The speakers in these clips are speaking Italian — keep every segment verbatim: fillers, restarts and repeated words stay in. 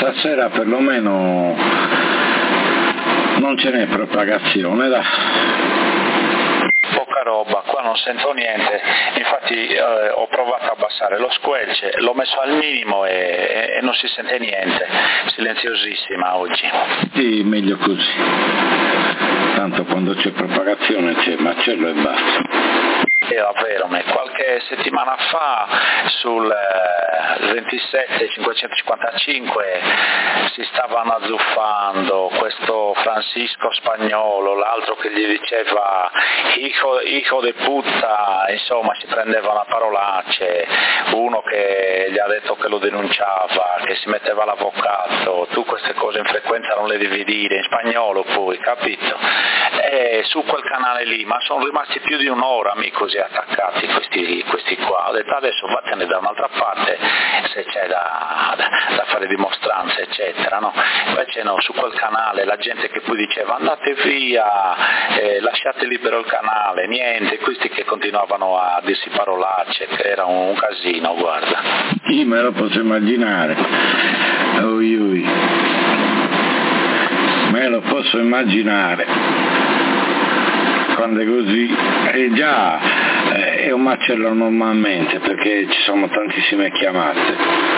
stasera perlomeno non ce n'è propagazione, dai. Poca roba, qua non sento niente, infatti eh, ho provato a abbassare lo squelch, l'ho messo al minimo e, e, e non si sente niente, silenziosissima oggi. Sì, meglio così, tanto quando c'è propagazione c'è macello e basta. Era vero, qualche settimana fa sul ventisette cinquecentocinquantacinque si stavano azzuffando questo Francisco Spagnolo, l'altro che gli diceva hijo, hijo de puta, insomma si prendevano a parolacce, uno che gli ha detto che lo denunciava, che si metteva l'avvocato, tu queste cose in frequenza non le devi dire, in spagnolo poi, capito? E su quel canale lì, ma sono rimasti più di un'ora mi così attaccati questi, questi qua, ho detto adesso vattene da un'altra parte se c'è da, da, da fare dimostranze eccetera, no? Invece no, su quel canale la gente che poi diceva andate via, eh, lasciate libero il canale, niente, questi che continuavano a dirsi parolacce, che era un, un casino, guarda. Sì, me lo posso immaginare, ui ui. me lo posso immaginare. Quando è così, è già è un macello normalmente perché ci sono tantissime chiamate,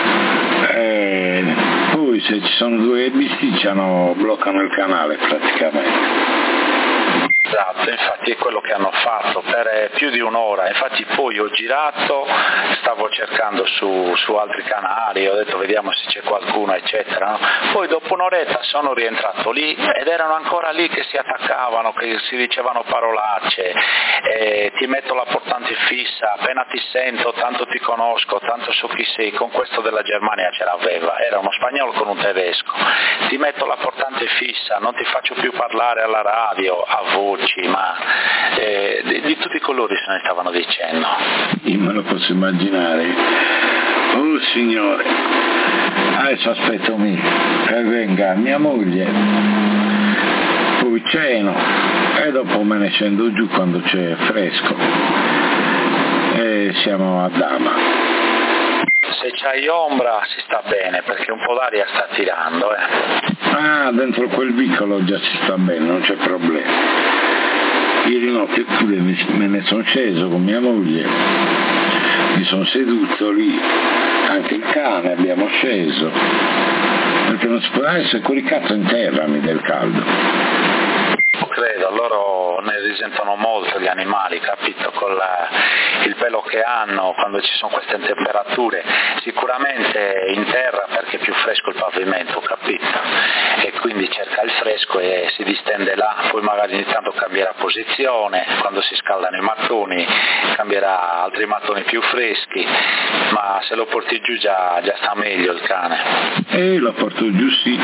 e poi se ci sono due che bisticciano bloccano il canale praticamente. Esatto, infatti è quello che hanno fatto per più di un'ora, infatti poi ho girato, stavo cercando su, su altri canali, ho detto vediamo se c'è qualcuno eccetera, no? Poi dopo un'oretta sono rientrato lì ed erano ancora lì che si attaccavano, che si dicevano parolacce, eh, ti metto la portante fissa, appena ti sento tanto ti conosco, tanto so chi sei, con questo della Germania ce l'aveva, era uno spagnolo con un tedesco, ti metto la portante fissa, non ti faccio più parlare alla radio, a voce, ma eh, di, di tutti i colori se ne stavano dicendo. Io me lo posso immaginare. Oh signore, adesso aspetto me che venga mia moglie, poi ceno e dopo me ne scendo giù quando c'è fresco e siamo a Dama. Se c'hai ombra si sta bene perché un po' d'aria sta tirando, eh. Ah, dentro quel vicolo già si sta bene, non c'è problema. Ieri notte pure me ne sono sceso con mia moglie, mi sono seduto lì, anche il cane abbiamo sceso, perché non si può essere coricato in terra mi del caldo. Credo, loro ne risentono molto gli animali, capito, con la, il pelo che hanno quando ci sono queste temperature, sicuramente in terra perché è più fresco il pavimento, capito, e quindi cerca il fresco e si distende là, poi magari ogni tanto cambierà posizione, quando si scaldano i mattoni cambierà altri mattoni più freschi, ma se lo porti giù già, già sta meglio il cane. E lo porto giù sì.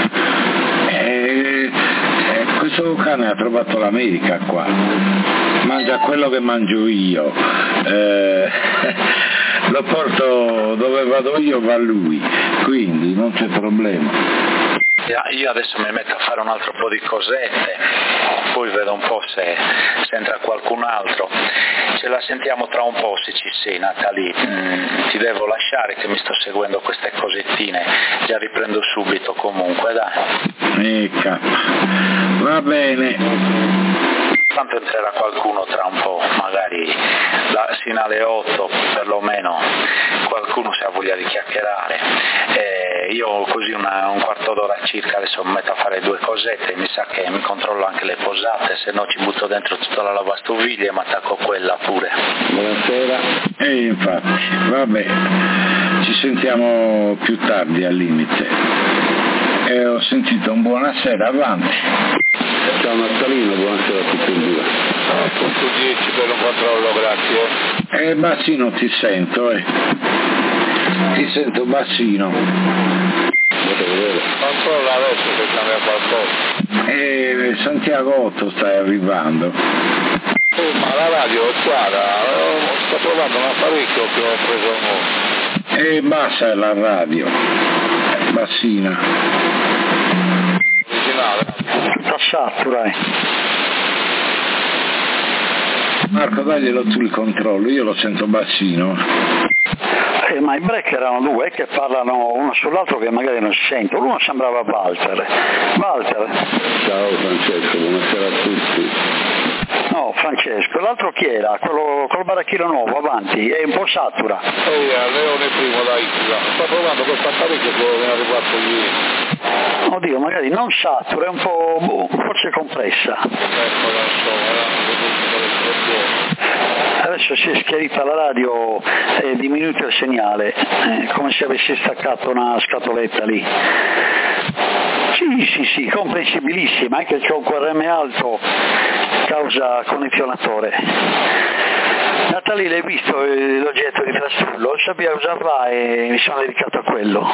E, e questo cane ha trovato l'America qua, mangia quello che mangio io, eh, lo porto dove vado io va lui, quindi non c'è problema. Io adesso mi metto a fare un altro po' di cosette, poi vedo un po' se, se entra qualcun altro, ce la sentiamo tra un po' se ci sei Natalì, mm, ti devo lasciare che mi sto seguendo queste cosettine, già riprendo subito comunque, dai. Ecco, va bene. Tanto entrerà qualcuno tra un po', magari la, sino alle otto perlomeno qualcuno se ha voglia di chiacchierare. E io così una, un quarto d'ora circa adesso mi metto a fare due cosette, mi sa che mi controllo anche le posate, se no ci butto dentro tutta la lavastoviglie e mi attacco quella pure. Buonasera. E infatti, vabbè, ci sentiamo più tardi al limite. E ho sentito un buonasera, avanti. Ciao Natalino, buonasera a tutti e due. Punto dieci per un controllo, grazie. Eh, Bassino ti sento, eh. Ti sento Bassino. Controlla adesso se cambia qualcosa. Eh, Santiago Otto stai arrivando. Oh, ma la radio è chiara, sto provando un apparecchio che ho preso nuovo. E bassa la radio, Bassina. Originale. Passato, dai. Marco, daglielo tu il controllo, io lo sento bassino. Eh, ma i break erano due che parlano uno sull'altro che magari non si sentono. Uno sembrava Walter. Walter. Ciao Francesco, buonasera a tutti. No, Francesco. L'altro chi era? Quello col baracchino nuovo, avanti. È un po' satura. Oh, yeah, Leone primo da Isla. Sto provando questo apparecchio che mi è arrivato ieri. Oddio, magari non satura, è un po' boh, forse compressa. Ecco, non so, Adesso si è schiarita la radio, è diminuito il segnale, eh, come se avessi staccato una scatoletta lì. Sì, sì, sì, comprensibilissima, anche il C R M alto causa condizionatore. Natali, l'hai visto l'oggetto di Trastullo? Sapevo usarla e mi sono dedicato a quello.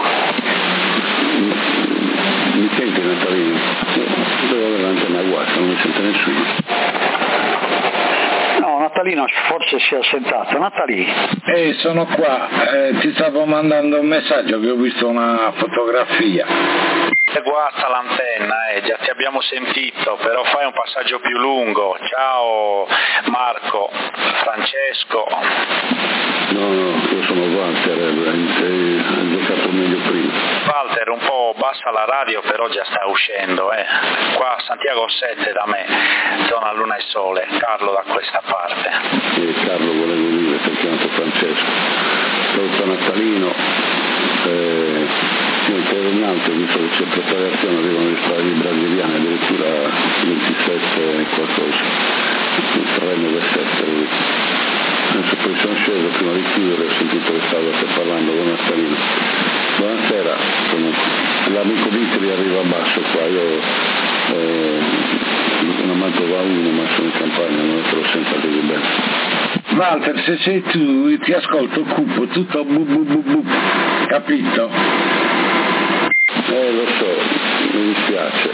Mi senti Natalino? Devo avere l'antenna guasta, non mi sente nessuno. No, Natalino forse si è assentato. Natalì. Ehi, sono qua, eh, ti stavo mandando un messaggio che ho visto una fotografia. Guarda l'antenna, eh, già ti abbiamo sentito, però fai un passaggio più lungo. Ciao Marco, Francesco. No, no, io sono Walter, eh, hai giocato meglio prima. Walter, un po' bassa la radio, però già sta uscendo, eh. Qua a Santiago sette da me, zona Luna e Sole, Carlo da questa parte. E Carlo volevo dire, ti ho chiamato Francesco. Saluta Natalino. Eh, Interrognante, visto che c'è preparazione, arrivano gli spari brasiliani, addirittura ventisette e qualcosa, tre nove sette. Adesso poi sono sceso, prima di chiudere ho sentito che stavate parlando con Natalino. Buonasera, comunque. L'amico Vitri arriva a basso qua, io eh, non manco va uno, ma sono in campagna, non te lo sento così bene. Walter, se sei tu ti ascolto cupo, tutto bu bu bu bu, capito? Eh, lo so, mi dispiace.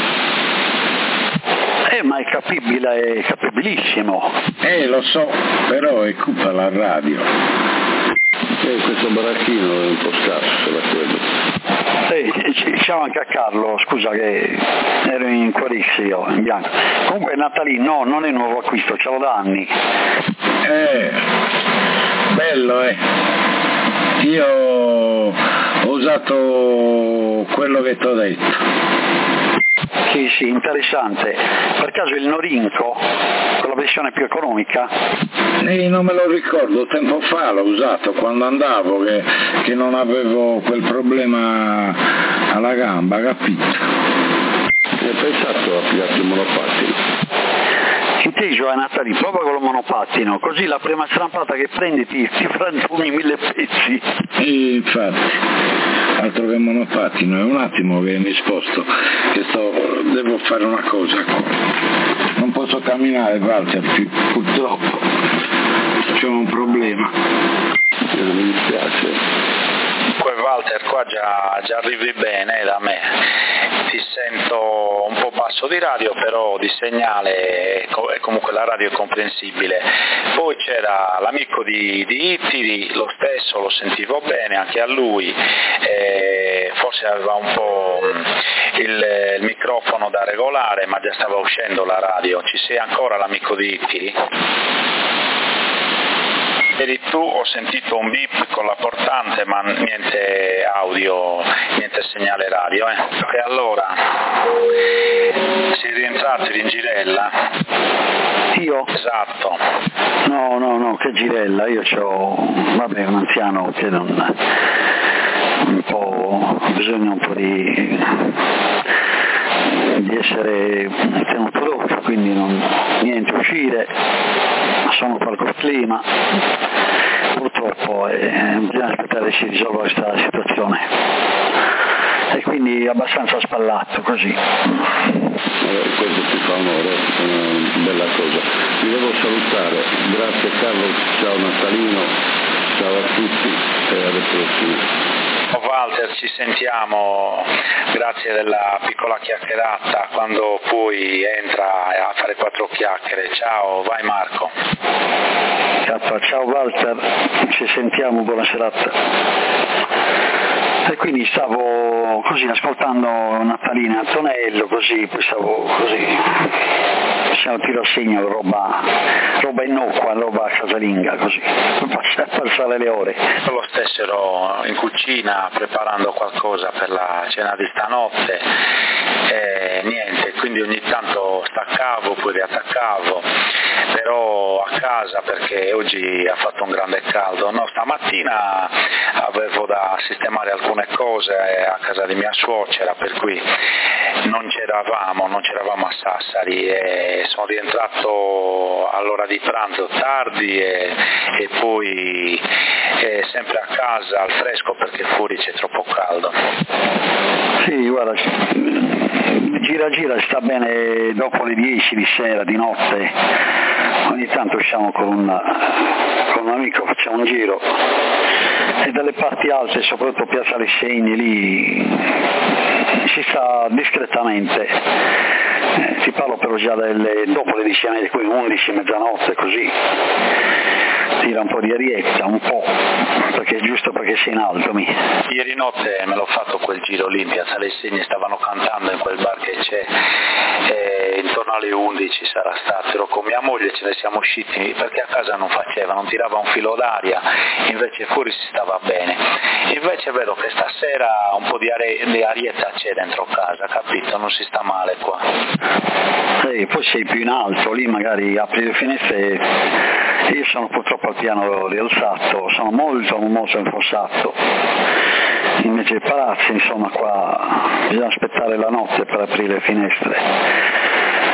Eh, ma è capibile, è capibilissimo. Eh, lo so, però è colpa la radio. Eh, questo baracchino è un po' scarso, da quello. Eh, diciamo anche a Carlo, scusa che ero in Quarix io, in bianco. Comunque Natalì, no, non è nuovo acquisto, ce l'ho da anni. Eh, bello, eh. Io ho usato quello che ti ho detto. Sì, sì, interessante. Per caso il Norinco, con la versione più economica? Eh, non me lo ricordo, tempo fa l'ho usato, quando andavo, che, che non avevo quel problema alla gamba, capito? Hai pensato a pigliarti il monopattino? Inteso a Natali, prova con il monopattino, così la prima strampata che prendi ti, ti frantumi mille pezzi. E infatti, altro che monopattino, è un attimo che mi sposto, che sto, devo fare una cosa qua. Non posso camminare, Walter, purtroppo, c'è un problema. Eh, mi dispiace. Comunque Walter, qua già, già arrivi bene da me, ti sento un po' basso di radio, però di segnale e comunque la radio è comprensibile. Poi c'era l'amico di, di Ittiri, lo stesso, lo sentivo bene anche a lui, e forse aveva un po' il, il microfono da regolare, ma già stava uscendo la radio. Ci sei ancora l'amico di Ittiri? Eri tu, ho sentito un beep con la portante, ma niente audio, niente segnale radio. Eh. E allora, sei rientrato in Girella? Io? Esatto. No, no, no, che Girella, io c'ho, vabbè, un anziano che non, un po', bisogna un po' di, di essere tenuto d'occhio, quindi non, niente uscire, sono palco clima, purtroppo eh, bisogna aspettare che si risolva questa situazione e quindi abbastanza spallato così. Allora, questo ti fa onore, è una bella cosa. Vi devo salutare, grazie Carlo, ciao Natalino, ciao a tutti e alla prossima. Walter, ci sentiamo, grazie della piccola chiacchierata, quando poi entra a fare quattro chiacchiere. Ciao, vai Marco. Ciao Walter, ci sentiamo, buona serata. E quindi stavo così ascoltando Natalina Antonello, così, poi stavo così facciamo tiro a segno, roba, roba innocua, roba casalinga, così, per passare le ore. Lo stessero in cucina preparando qualcosa per la cena di stanotte, e niente, quindi ogni tanto staccavo, poi riattaccavo, però a casa perché oggi ha fatto un grande caldo, no, stamattina avevo da sistemare alcune cose a casa di mia suocera, per cui non c'eravamo, non c'eravamo a Sassari e sono rientrato all'ora di pranzo tardi e, e poi e sempre a casa al fresco perché fuori c'è troppo caldo. Sì, guarda, gira gira sta bene dopo le dieci di sera, di notte, ogni tanto usciamo con un, con un amico, facciamo un giro e dalle parti alte, soprattutto Piazza Lesegni, lì si sta discretamente, eh, ti parlo però già delle, dopo le dieci, qui undici, mezzanotte, così tira un po' di arietta, un po', perché è giusto perché sei in alto. Mi. Ieri notte me l'ho fatto quel giro lì in Piazza Lesegni, stavano cantando in quel bar che c'è, e intorno alle undici sarà stato, ero con mia moglie, ce ne siamo usciti perché a casa non faceva, non tirava un filo d'aria, invece fuori si stava bene. Invece vedo che stasera un po' di, are- di arietta c'è dentro casa, capito? Non si sta male qua. Sì, poi sei più in alto, lì magari apri le finestre, io sono purtroppo al piano rialzato, sono molto molto infossato, invece i palazzi, insomma, qua bisogna aspettare la notte per aprire le finestre.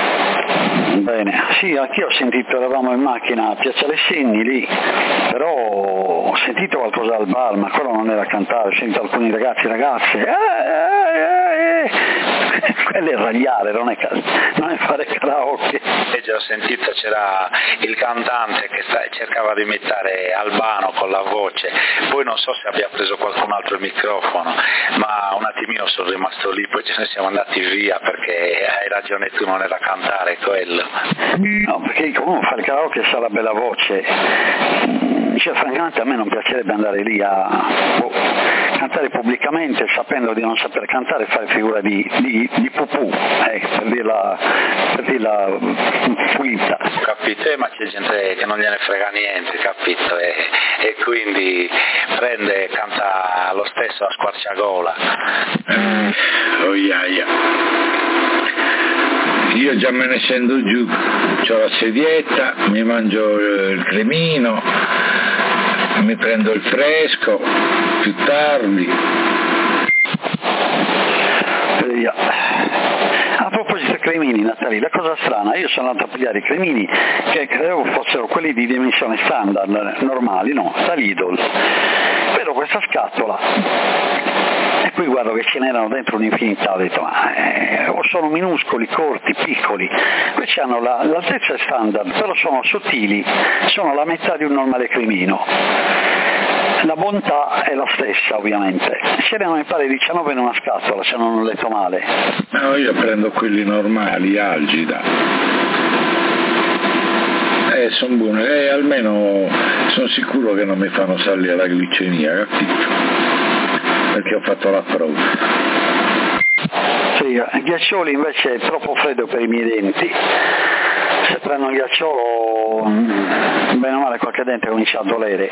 Bene, sì, anch'io ho sentito, eravamo in macchina a Piazza Lesegni lì, però ho sentito qualcosa al bar, ma quello non era cantare, ho sentito alcuni ragazzi, ragazze, eh, eh, eh, quello è ragliare, non è, non è fare karaoke. E già ho sentito, c'era il cantante che sta, cercava di imitare Albano con la voce, poi non so se abbia preso qualcun altro il microfono, ma un attimino sono rimasto lì, poi ce ne siamo andati via perché hai ragione tu, non era cantare quello. No, perché comunque fare karaoke sa la bella voce, cioè francamente a me non piacerebbe andare lì a oh, cantare pubblicamente sapendo di non saper cantare e fare figura di, di, di pupù, eh, per dirla, per dirla pulita. Capito? Eh, ma c'è gente che non gliene frega niente, capito? E, e quindi prende e canta lo stesso a squarciagola. Oh, yeah, yeah. Io già me ne scendo giù, ho la sedietta, mi mangio il cremino, mi prendo il fresco, più tardi. A proposito dei cremini, Natali, la cosa strana, io sono andato a pigliare i cremini che credevo fossero quelli di dimensione standard, normali, no, da Lidl. Vedo questa scatola e poi guardo che ce n'erano dentro un'infinità, ho detto ma eh, o sono minuscoli, corti, piccoli, questi hanno la, l'altezza è standard, però sono sottili, sono la metà di un normale cremino. La bontà è la stessa ovviamente, ce n'erano mi pare diciannove in una scatola se non ho letto male. No, io prendo quelli normali, Algida. Eh, sono buoni, eh, almeno sono sicuro che non mi fanno salire la glicemia, capito? Perché ho fatto la prova. Sì, ghiaccioli invece è troppo freddo per i miei denti. Se prendo un ghiacciolo, bene o male qualche dente comincia a dolere.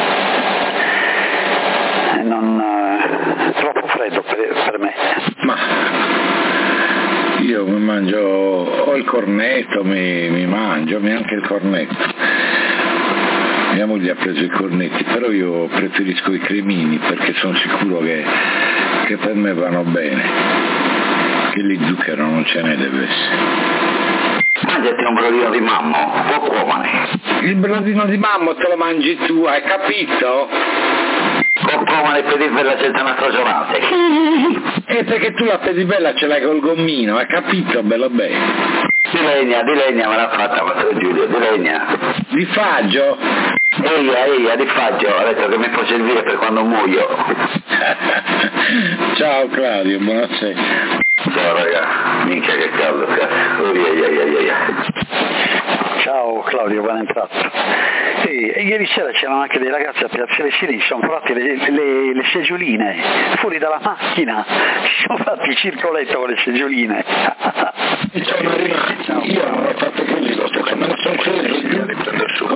Non, è troppo freddo per, per me. Ma io mi mangio, ho il cornetto, mi, mi mangio, mi anche il cornetto. Mia moglie ha preso i cornetti, però io preferisco i cremini perché sono sicuro che, che per me vanno bene. Che lì zucchero non ce ne deve essere. Mangiati un brodino di mammo, può comane. Il brodino di mammo te lo mangi tu, hai capito? Comane per di bella senza una stagionata. E perché tu la pedibella ce l'hai col gommino, hai capito, bello bene? Di legna, di legna me l'ha fatta, Matteo Giulio, di legna. Di faggio? Eia, eia, di faggio, ho detto che mi può servire per quando muoio. Ciao Claudio, buonasera. Ciao raga, minchia che caldo, cazzo. Oh, eia, eia, eia. Ciao Claudio, ben entrato. E, e ieri sera c'erano anche dei ragazzi a Piazzale Siri, si sono fatti le, le, le segioline fuori dalla macchina, si sono fatti il circoletto con le segioline. Io non ho fatto quello, me ne sono sceso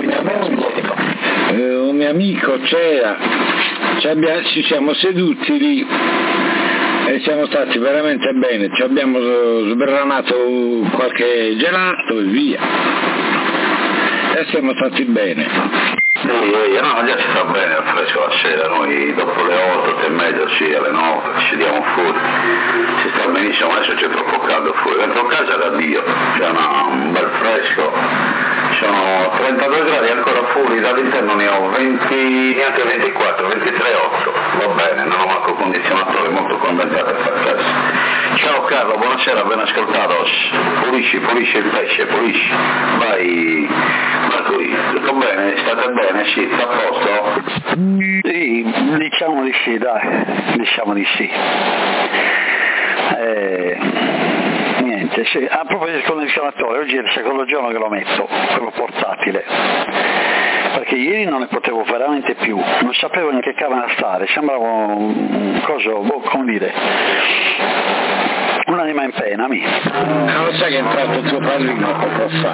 un mio amico c'era, ci siamo seduti lì e siamo stati veramente bene, ci abbiamo sbranato qualche gelato e via e siamo stati bene. Sì, io no, già si sta bene al fresco la sera, noi dopo le otto, otto e mezza, sì, alle nove ci diamo fuori, si sta benissimo, adesso c'è troppo caldo fuori, dentro casa da Dio, c'è una, un bel fresco, sono trentadue gradi ancora fuori, dall'interno ne ho venti, neanche ventiquattro, ventitré virgola otto, va bene, non ho manco condizionatore, molto condensato a far casa. Ciao Carlo, buonasera, ben ascoltato, pulisci, pulisci il pesce, pulisci, vai, vai qui, tutto bene, state bene, sì, sta a posto? Sì, diciamo di sì, dai, diciamo di sì. Eh, niente, sì. A proposito del condizionatore, oggi è il secondo giorno che lo metto, quello portatile, perché ieri non ne potevo veramente più, non sapevo in che camera stare, sembrava un coso, boh, come dire, un'anima in pena, mi. Non sai che è entrato tuo padrino poco fa?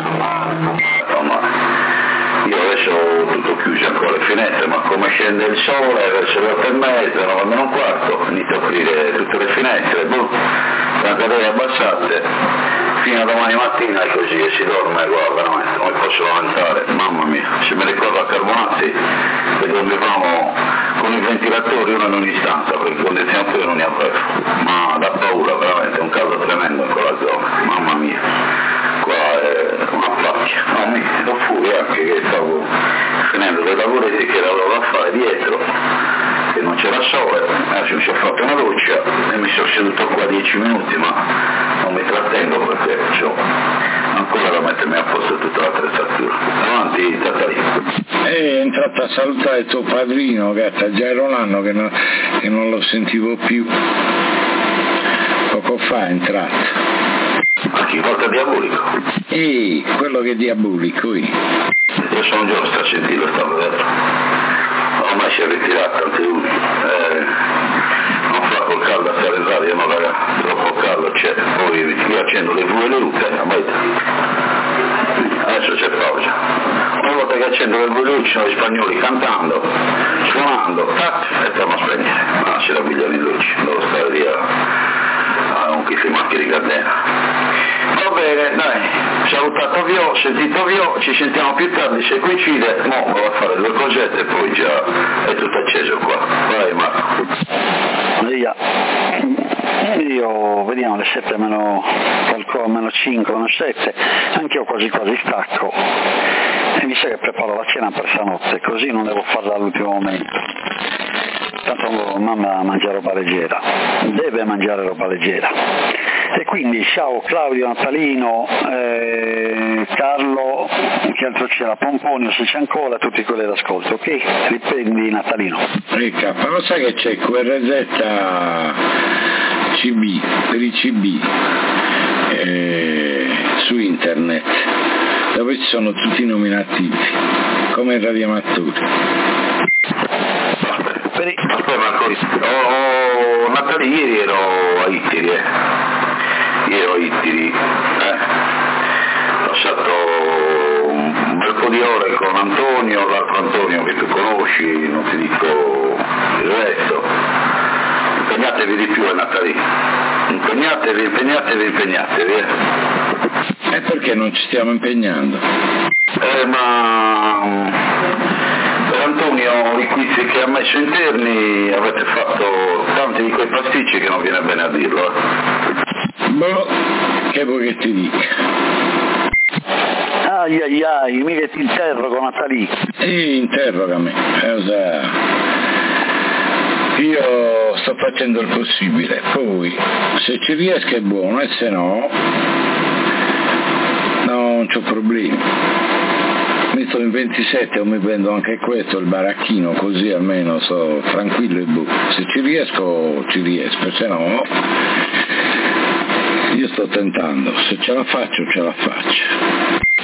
Io adesso ho tutto chiuso ancora le finestre, ma come scende il sole verso le otto e mezza, nove meno un quarto, inizio a aprire tutte le finestre, boh, tante abbassate, fino a domani mattina è così e si dorme, guarda, veramente, non mi posso lamentare, mamma mia, se mi ricordo a Carbonazzi che dormivamo con i ventilatori uno in ogni stanza, perché il condizionatore non ne avevo, ma da paura, veramente, un caldo tremendo in quella zona, mamma mia, qua è una placchia, no, mi sto fuori anche che stavo finendo dei lavoretti che avevo da fare dietro, che non c'era sole, adesso mi sono fatto una doccia e mi sono seduto qua dieci minuti, ma non mi trattengo perché ho ancora da mettermi a posto tutta l'attrezzatura. Avanti, Tatarì. È entrato a salutare tuo padrino, gatta, già era un anno che non, che non lo sentivo più, poco fa è entrato. Ma chi volta diabolico? Ehi, quello che è diabolico, io. Io sono già sta a sentirlo, stavo dentro. Ormai si è ritirato, anche lui. Eh, non fa col caldo a stare in radio, no raga, troppo caldo c'è. Poi io accendo le due luci, adesso c'è pausa. Una volta che accendo le due luci sono gli spagnoli cantando, suonando, tac, e stiamo a spegnere. Ma c'è la biglia di luci, devo stare via a un chi si macchia di catena. Va bene, dai, salutato Vio, sentito Vio, ci sentiamo più tardi se coincide, mo vado a fare due cosette e poi già è tutto acceso qua. Vai Marco. Via. Io vediamo le sette meno qualcosa, meno cinque, meno sette, anche io quasi quasi stacco e mi sa che preparo la cena per stanotte, così non devo farla all'ultimo momento. Tanto mamma mangia roba leggera, deve mangiare roba leggera. E quindi ciao Claudio, Natalino, eh, Carlo, che altro c'era, Pomponio se c'è ancora, tutti quelli d'ascolto, ok? Riprendi Natalino. Ricca, ma lo sai che c'è Q R Z C B, per i C B, eh, su internet, dove ci sono tutti i nominativi, come radioamatori. Per i... oh, Natale, ieri ero a Ittiri, eh. Ieri ero a Ittiri, eh. Ho passato un bel po' di ore con Antonio, l'altro Antonio che tu conosci, non ti dico il resto. Impegnatevi di più a Natale, impegnatevi, impegnatevi, impegnatevi. Eh. E perché non ci stiamo impegnando? Eh, ma... Per Antonio i quiz che ha messo interni avete fatto tanti di quei pasticci che non viene bene a dirlo. Eh. Boh, che vuoi che ti dica? Ai ai ai, mica ti interrogo Natalì. Sì, interrogami. Eh, io sto facendo il possibile, poi se ci riesco è buono e se no non c'ho problemi. Metto in ventisette o mi prendo anche questo, il baracchino, così almeno sto tranquillo e buono. Se ci riesco, ci riesco, se no io sto tentando, se ce la faccio, ce la faccio.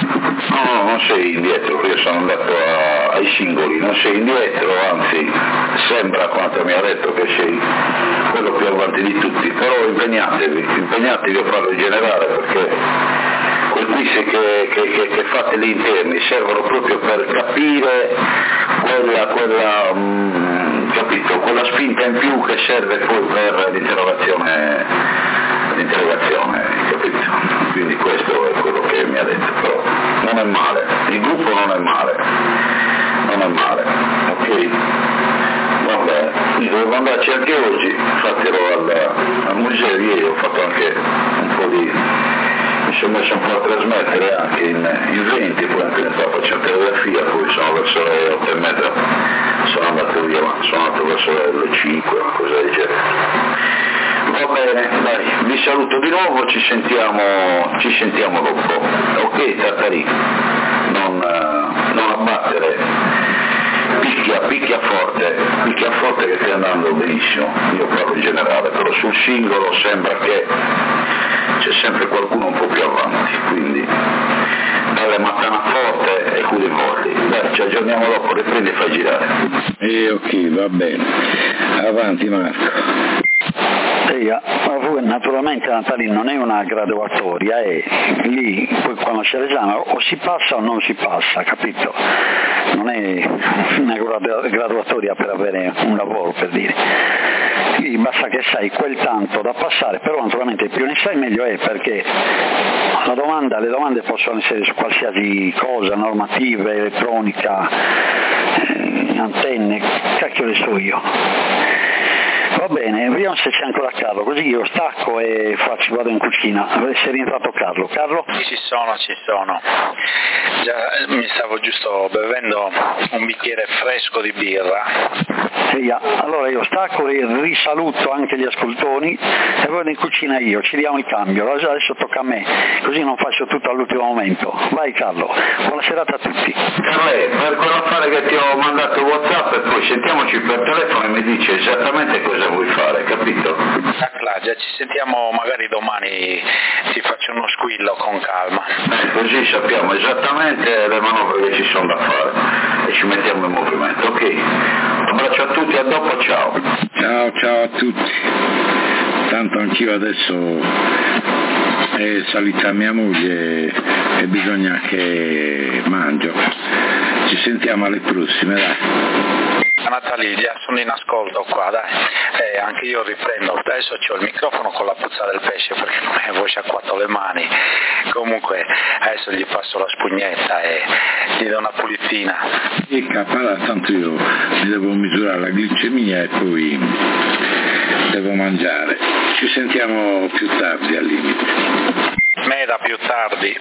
No, no, non sei indietro, io sono andato a, ai singoli, non sei indietro, anzi sembra quanto mi ha detto che sei quello più avanti di tutti, però impegnatevi, impegnatevi a farlo in generale perché quel quiz che, che, che, che fate lì interni servono proprio per capire quella, quella mh, capito, quella spinta in più che serve poi per l'interrogazione, l'interrogazione, capito? Quindi questo è quello che mi ha detto, però non è male, il gruppo non è male, non è male, ok? Va bene, quindi dovevo andarci anche oggi, fatelo al, al museo, ieri ho fatto anche un po' di, mi sono messo un po' a trasmettere anche in, in venti, poi anche ne stavo facendo telegrafia, poi sono verso le otto e mezza, sono andato via, ma sono andato verso le cinque, una cosa del genere. Va bene, dai, vi saluto di nuovo, ci sentiamo, ci sentiamo dopo, ok Tartarì, non, non abbattere, picchia, picchia forte, picchia forte che stai andando benissimo, io parlo in generale, però sul singolo sembra che c'è sempre qualcuno un po' più avanti, quindi dalle mattana forte e curi molli, dai, ci aggiorniamo dopo, riprendi e fai girare. E ok, va bene, avanti Marco. Sì, naturalmente Natalino non è una graduatoria, è lì poi quando c'è l'esame o si passa o non si passa, capito? Non è una graduatoria per avere un lavoro, per dire. Quindi basta che sai quel tanto da passare, però naturalmente più ne sai meglio è, perché la domanda, le domande possono essere su qualsiasi cosa, normativa, elettronica, eh, antenne, cacchio le so io. Va bene, vediamo se c'è ancora Carlo, così io stacco e faccio, vado in cucina. Se è rientrato Carlo. Carlo? Ci sono, ci sono. Già mi stavo giusto bevendo un bicchiere fresco di birra. Sì, allora io stacco e risaluto anche gli ascoltoni e vado in cucina io, ci diamo il cambio. Adesso tocca a me, così non faccio tutto all'ultimo momento. Vai Carlo, buona serata a tutti. Carle, per quell'affare che ti ho mandato WhatsApp e poi sentiamoci per telefono e mi dici esattamente cosa vuoi fare, capito? Ah, già ci sentiamo magari domani, ti faccio uno squillo con calma. Eh, così sappiamo esattamente le manovre che ci sono da fare e ci mettiamo in movimento, ok? Un abbraccio a tutti, a dopo, ciao. Ciao, ciao a tutti. Tanto anch'io adesso è salita mia moglie e bisogna che mangio. Ci sentiamo alle prossime, dai. Natalia, sono in ascolto qua, dai, eh, anche io riprendo, adesso ho il microfono con la puzza del pesce perché non avevo sciacquato le mani, comunque adesso gli passo la spugnetta e gli do una pulitina. E capara, tanto io mi devo misurare la glicemia e poi devo mangiare. Ci sentiamo più tardi al limite. Me da più tardi.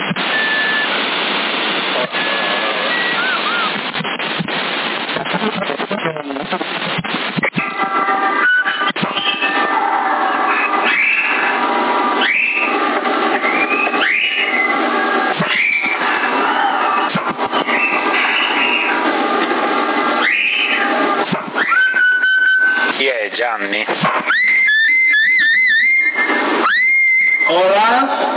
Chi è Gianni? Ora?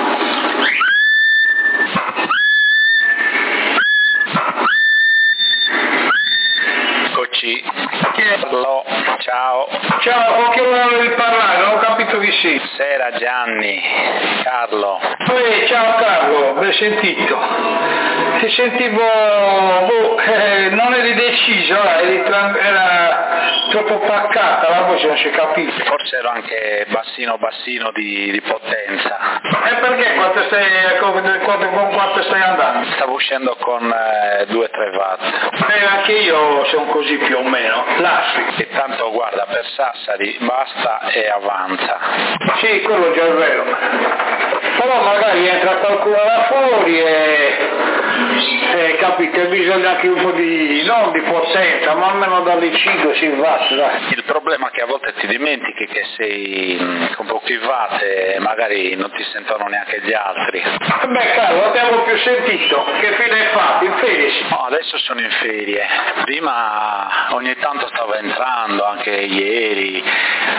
Eccoci. Carlo, ciao. Ciao, con chi volevi parlare? Non ho capito chi sei. Sera Gianni, Carlo. Poi, ciao Carlo, ben sentito. Ti sentivo, boh, eh, non eri deciso, eri tra- era troppo paccata, la voce non si capisce. Forse ero anche bassino bassino di, di potenza. E perché quanto stai, con, con, con quanto stai andando? Stavo uscendo con eh, due tre watt. Eh, anche io sono così più o meno, lasci. E tanto guarda, per Sassari basta e avanza. Sì, quello già è vero. Però magari entra qualcuno da fuori e, e capite, bisogna anche un po' di, non di potenza, ma almeno dalle cinque si va. Dai. Il problema è che a volte ti dimentichi che sei mh, con pochi watt e magari non ti sentono neanche gli altri. Beh Carlo, abbiamo più sentito, che fine hai fatto? In ferie? No, adesso sono in ferie, prima ogni tanto stavo entrando, anche ieri,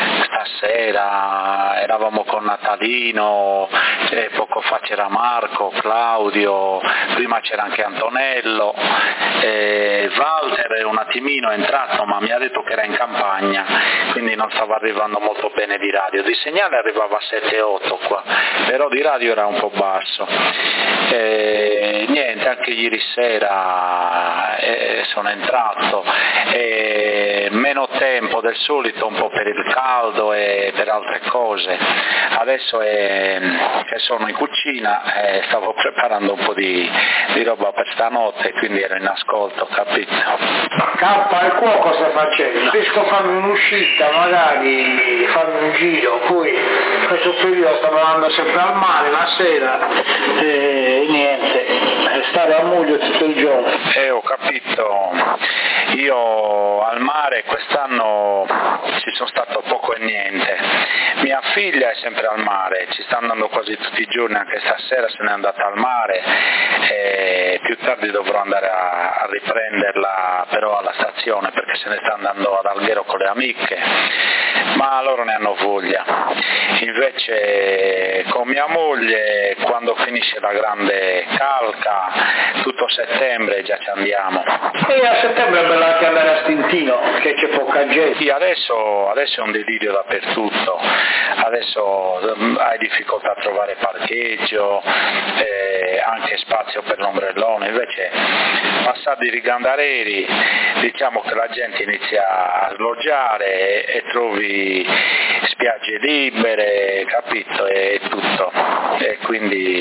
sera, eravamo con Natalino, eh, poco fa c'era Marco, Claudio, prima c'era anche Antonello, eh, Walter è un attimino entrato ma mi ha detto che era in campagna, quindi non stava arrivando molto bene di radio, di segnale arrivava a sette otto qua, però di radio era un po' basso. Eh, niente, anche ieri sera eh, sono entrato, eh, meno tempo del solito, un po' per il caldo e per altre cose. Adesso è, che sono in cucina, eh, stavo preparando un po' di, di roba per stanotte, quindi ero in ascolto, capito? Cappa al cuoco stai facendo, riesco a farmi un'uscita, magari farmi un giro, poi in questo periodo stavo andando sempre al mare la sera e niente, stare a Muglio tutto il giorno. Eh, ho capito, io al mare quest'anno ci sono stato poco e niente, mia figlia è sempre al mare, ci sta andando quasi tutti i giorni, anche stasera se n'è andata al mare e più tardi dovrò andare a, a riprenderla però alla stazione perché se ne sta andando ad Alghero con le amiche, ma loro ne hanno voglia. Invece con mia moglie quando finisce la grande calca, tutto settembre già ci andiamo. E a settembre è bello anche andare a Stintino, che c'è poca gente. Sì, adesso, adesso è un delirio dappertutto, adesso hai difficoltà a trovare parcheggio, eh, anche spazio per l'ombrellone, invece passati i Rigandareri diciamo che la gente inizia a sloggiare e, e trovi spiagge libere, capito, e tutto, e quindi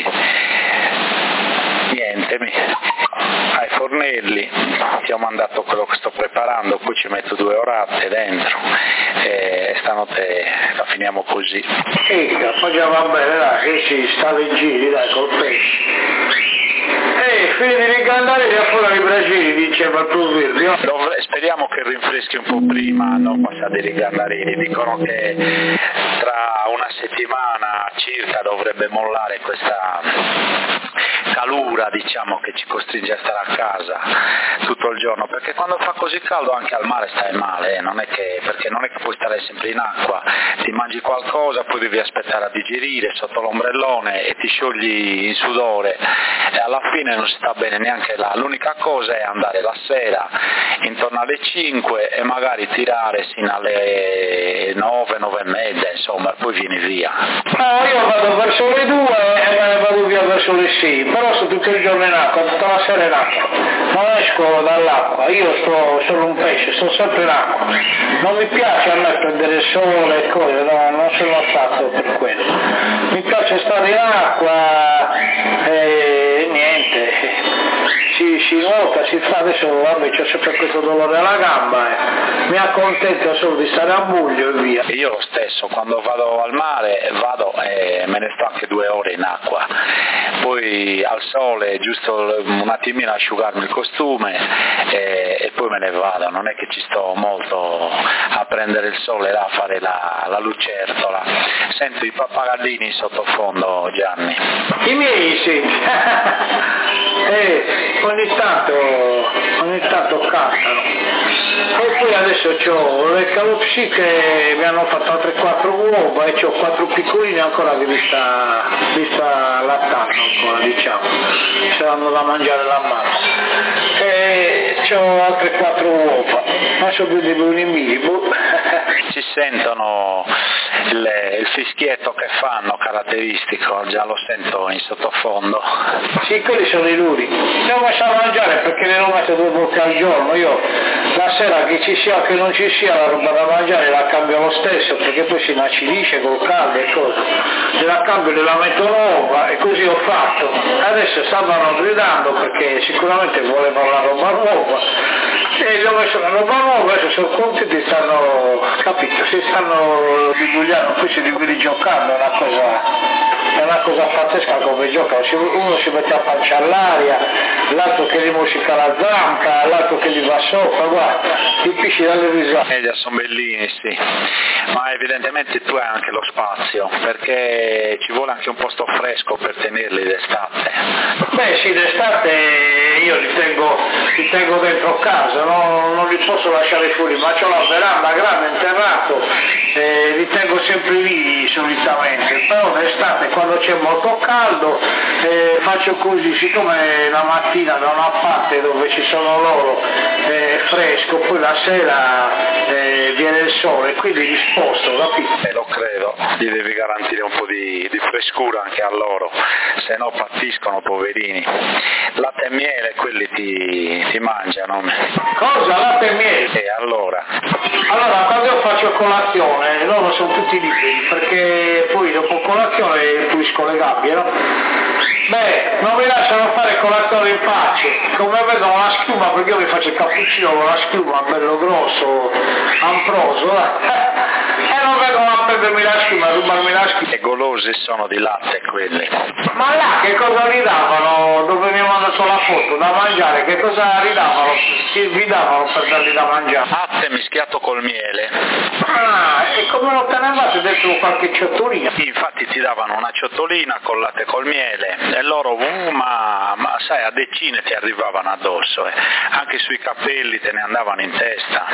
niente, mi, ai fornelli ti ho mandato quello che sto preparando, poi ci metto due orate dentro e stanotte la finiamo così. Ecco, poi già va bene, dai, che ci sta in giri, dai, col pesce. Eh, fine di Rigandareri a fuori i Brasili, diceva il proverbio. Speriamo che rinfreschi un po' prima, non passate i Rigandareri, dicono che tra una settimana circa dovrebbe mollare questa calura, diciamo, che ci costringe a stare a casa tutto il giorno, perché quando fa così caldo anche al mare stai male, eh? non è che, perché non è che puoi stare sempre in acqua, ti mangi qualcosa, poi devi aspettare a digerire sotto l'ombrellone e ti sciogli in sudore e alla fine non si sta bene neanche là. L'unica cosa è andare la sera intorno alle cinque e magari tirare sino alle nove, nove e mezza, insomma, e poi vieni via. No, io vado verso le due e me ne vado via verso le sei, però sto tutto il giorno in acqua, tutta la sera in acqua, non esco dall'acqua, io sto, sono un pesce, sto sempre in acqua, non mi piace a me prendere il sole e cose, no, non sono fatto per quello, mi piace stare in acqua e niente, si, si nuota, si fa, adesso vabbè c'ho sempre questo dolore alla gamba, eh. Mi accontento solo di stare a Muglio e via. E io lo stesso, quando vado al mare vado e me ne sto anche due ore in acqua, poi al sole giusto un attimino asciugarmi il costume e, e poi me ne vado, non è che ci sto molto a prendere il sole là a fare la, la lucertola. Sento i pappagallini in sottofondo, Gianni. I miei sì, eh, ogni tanto, ogni tanto cantano. E poi adesso ho le calopsi che mi hanno fatto altre quattro uova e ho quattro piccolini ancora che mi sta, mi sta lattando ancora, diciamo, se hanno da mangiare la mamma. E ho altre quattro uova, non so più di buoni boh. Si sentono il, il fischietto che fanno caratteristico, già lo sento in sottofondo. Sì, quelli sono i luri. Devo messo a mangiare perché ne ho messo due volte al giorno, io la sera che ci sia o che non ci sia la roba da mangiare la cambio lo stesso perché poi si inacidisce col caldo e cose. Se la cambio e la metto nuova e così ho fatto. Adesso stavano gridando perché sicuramente volevano la roba nuova e gli ho messo la roba nuova, adesso sono contenti, stanno, capito, si stanno ribugliando, poi si devono giocando, è una cosa è una cosa pazzesca come gioca, uno si mette a pancia all'aria, l'altro che gli musica la zampa, l'altro che gli va sopra, guarda, ti pisci dalle risate. Eh, sono bellini, sì, ma evidentemente tu hai anche lo spazio, perché ci vuole anche un posto fresco per tenerli d'estate. Beh sì, d'estate io li tengo, li tengo dentro casa, no? Non li posso lasciare fuori, ma c'ho la veranda grande interrato, eh, li tengo sempre lì solitamente, però d'estate quando c'è molto caldo eh, faccio così, siccome la mattina da una parte dove ci sono loro è fresco, poi la sera eh, viene il sole, quindi li sposto, capito? Eh, lo credo, gli devi garantire un po' di, di frescura anche a loro, se no patiscono poverini. Latte e miele quelli ti, ti mangiano. Cosa? Latte e miele? E allora? Allora quando io faccio colazione loro sono tutti liberi, perché poi dopo colazione pulisco le gabbie, no? Beh, non mi lasciano fare colazione in pace, come vedono la schiuma, perché io mi faccio il cappuccino con la schiuma bello grosso, amproso, e non vengono a prendermi la schiuma, a rubarmi la schiuma. E golosi sono di latte quelli. Ma là che cosa gli davano, dove mi hanno mandato la foto, da mangiare, che cosa gli davano, che vi davano per dargli da mangiare? Latte mischiato col miele. Ah, e come lo tenevate dentro qualche ciotolina? Sì, infatti ti davano una ciotolina con latte e col miele, e loro, uh, ma, ma sai, a decine ti arrivavano addosso, eh. Anche sui capelli te ne andavano in testa.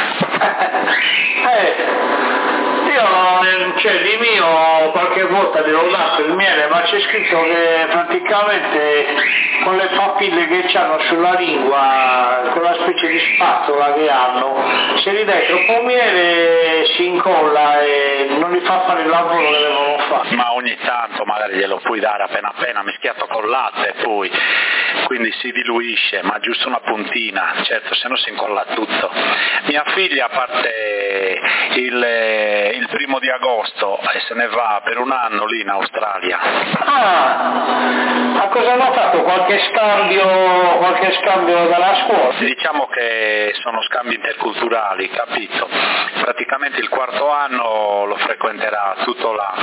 eh, io non, cioè di mio qualche volta gli ho dato il miele, ma c'è scritto che praticamente con le papille che hanno sulla lingua, con la specie di spazzola che hanno, se gli dai troppo miele si incolla e non gli fa fare il lavoro che devono fare. Ma ogni tanto magari glielo puoi dare appena appena mischiato con latte, poi quindi si diluisce, ma giusto una puntina, certo, se no si incolla tutto. Mia figlia parte il, il primo di agosto e se ne va per un anno lì in Australia. Ah, ma cosa hanno fatto? Qualche scambio, qualche scambio dalla scuola? Diciamo che sono scambi interculturali, capito? Praticamente il quarto anno lo frequenterà tutto là,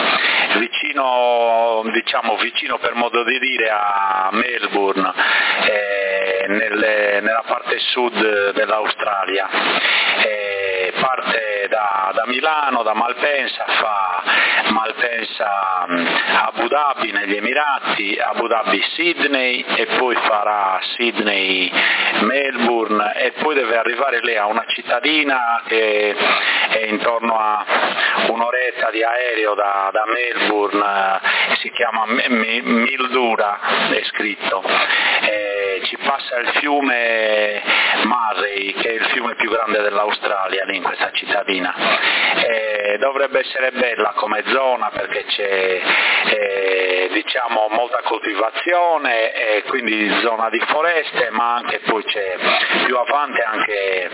vicino, diciamo vicino per modo di dire a Melbourne, eh, nelle, nella parte sud dell'Australia. Eh, parte da, da Milano, da Malpensa, fa Malpensa Abu Dhabi negli Emirati, Abu Dhabi Sydney e poi farà Sydney Melbourne e poi deve arrivare lì a una cittadina che è intorno a un'oretta di aereo da, da Melbourne, eh, si chiama Mildura, è scritto. Eh, ci passa il fiume Murray, che è il fiume più grande dell'Australia lì in questa cittadina. Eh, dovrebbe essere bella come zona perché c'è eh, diciamo molta coltivazione e quindi zona di foreste, ma anche poi c'è più avanti anche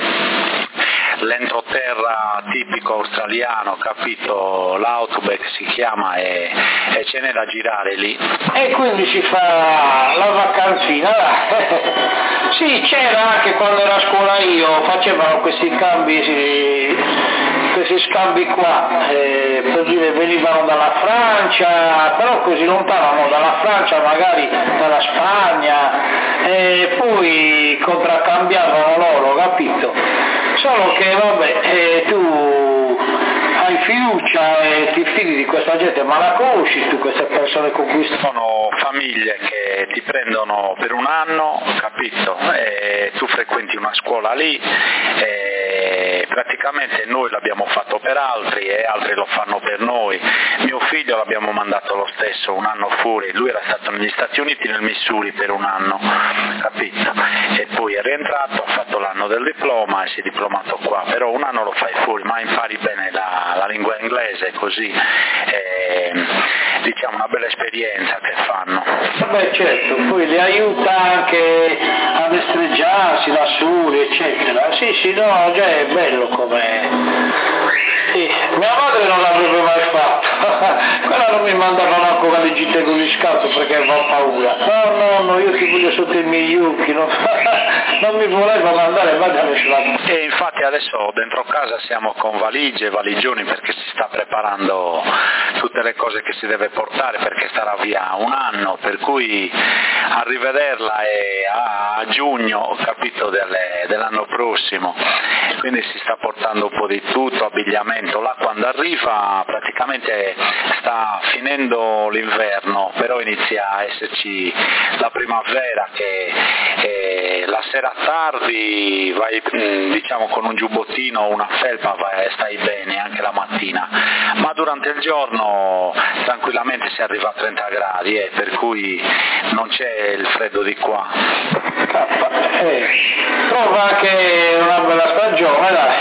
l'entroterra tipico australiano, capito? L'Outback si chiama e, e ce n'è da girare lì. E quindi si fa la vacanzina là. Sì, c'era anche quando ero a scuola io, facevano questi cambi, sì, questi scambi qua, eh, per dire venivano dalla Francia, però così lontano, no, dalla Francia magari dalla Spagna, e poi contraccambiavano loro, capito? Solo che vabbè, eh, tu hai fiducia e ti fidi di questa gente, ma la conosci tu queste persone con cui sono famiglie che ti prendono per un anno, capito? E tu frequenti una scuola lì e praticamente noi l'abbiamo fatto per altri e altri lo fanno per noi. Mio figlio l'abbiamo mandato lo stesso un anno fuori, lui era stato negli Stati Uniti nel Missouri per un anno, capito? E poi è rientrato, ha fatto l'anno del diploma e si è diplomato qua, però un anno lo fai fuori, ma impari bene la, la lingua inglese, così è, diciamo una bella esperienza che fanno. Beh certo, poi li aiuta anche a destreggiarsi da soli, eccetera. Sì, sì, no, già è bello com'è. Sì. Mia madre non l'avrebbe mai fatto, quella non mi mandava una manco con le gite con gli scout perché fa paura. No, no, no, io ti voglio sotto i miei occhi, no? Non mi voleva mandare, vada a E infatti adesso dentro casa siamo con valigie, valigioni perché si sta preparando tutte le cose che si deve portare perché starà via un anno, per cui a rivederla è a giugno, ho capito, delle, dell'anno prossimo, quindi si sta portando un po' di tutto, abbigliamento. Là quando arriva praticamente sta finendo l'inverno, però inizia a esserci la primavera che eh, la sera tardi vai diciamo con un giubbottino o una felpa vai, stai bene anche la mattina, ma durante il giorno tranquillamente si arriva a trenta gradi, eh, per cui non c'è il freddo di qua. Eh, trova che è una bella stagione, dai.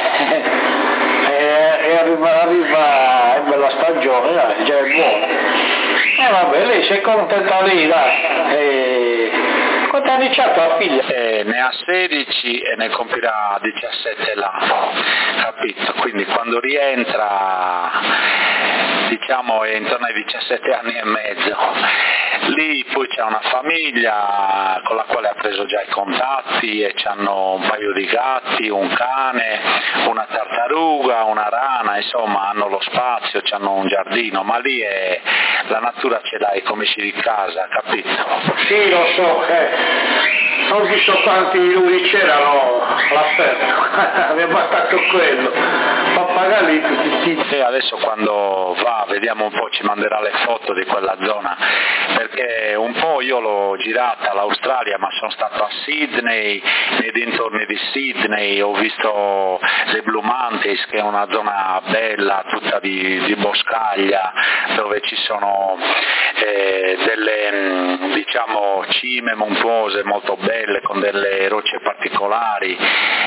E, e arriva, arriva, è bella stagione, dai, già è buono. E eh, vabbè, lei si è contenta lì, dai. E... quanti anni c'ha tua figlia? Eh, ne ha sedici e ne compirà diciassette là, capito? Quindi quando rientra, diciamo, è intorno ai diciassette anni e mezzo. Lì poi c'è una famiglia con la quale ha preso già i contatti e c'hanno un paio di gatti, un cane, una tartaruga, una rana, insomma hanno lo spazio, c'hanno un giardino, ma lì è, la natura ce l'hai come si di casa, capito? Sì, lo so, eh. Ho visto quanti lui c'erano all'aperto, mi è bastato quello, pappagalli tutti. E adesso quando va, vediamo un po', ci manderà le foto di quella zona, perché un po' io l'ho girata l'Australia, ma sono stato a Sydney, nei dintorni di Sydney, ho visto le Blue Mountains, che è una zona bella, tutta di, di boscaglia, dove ci sono eh, delle, diciamo, cime montuose molto belle, con delle rocce particolari,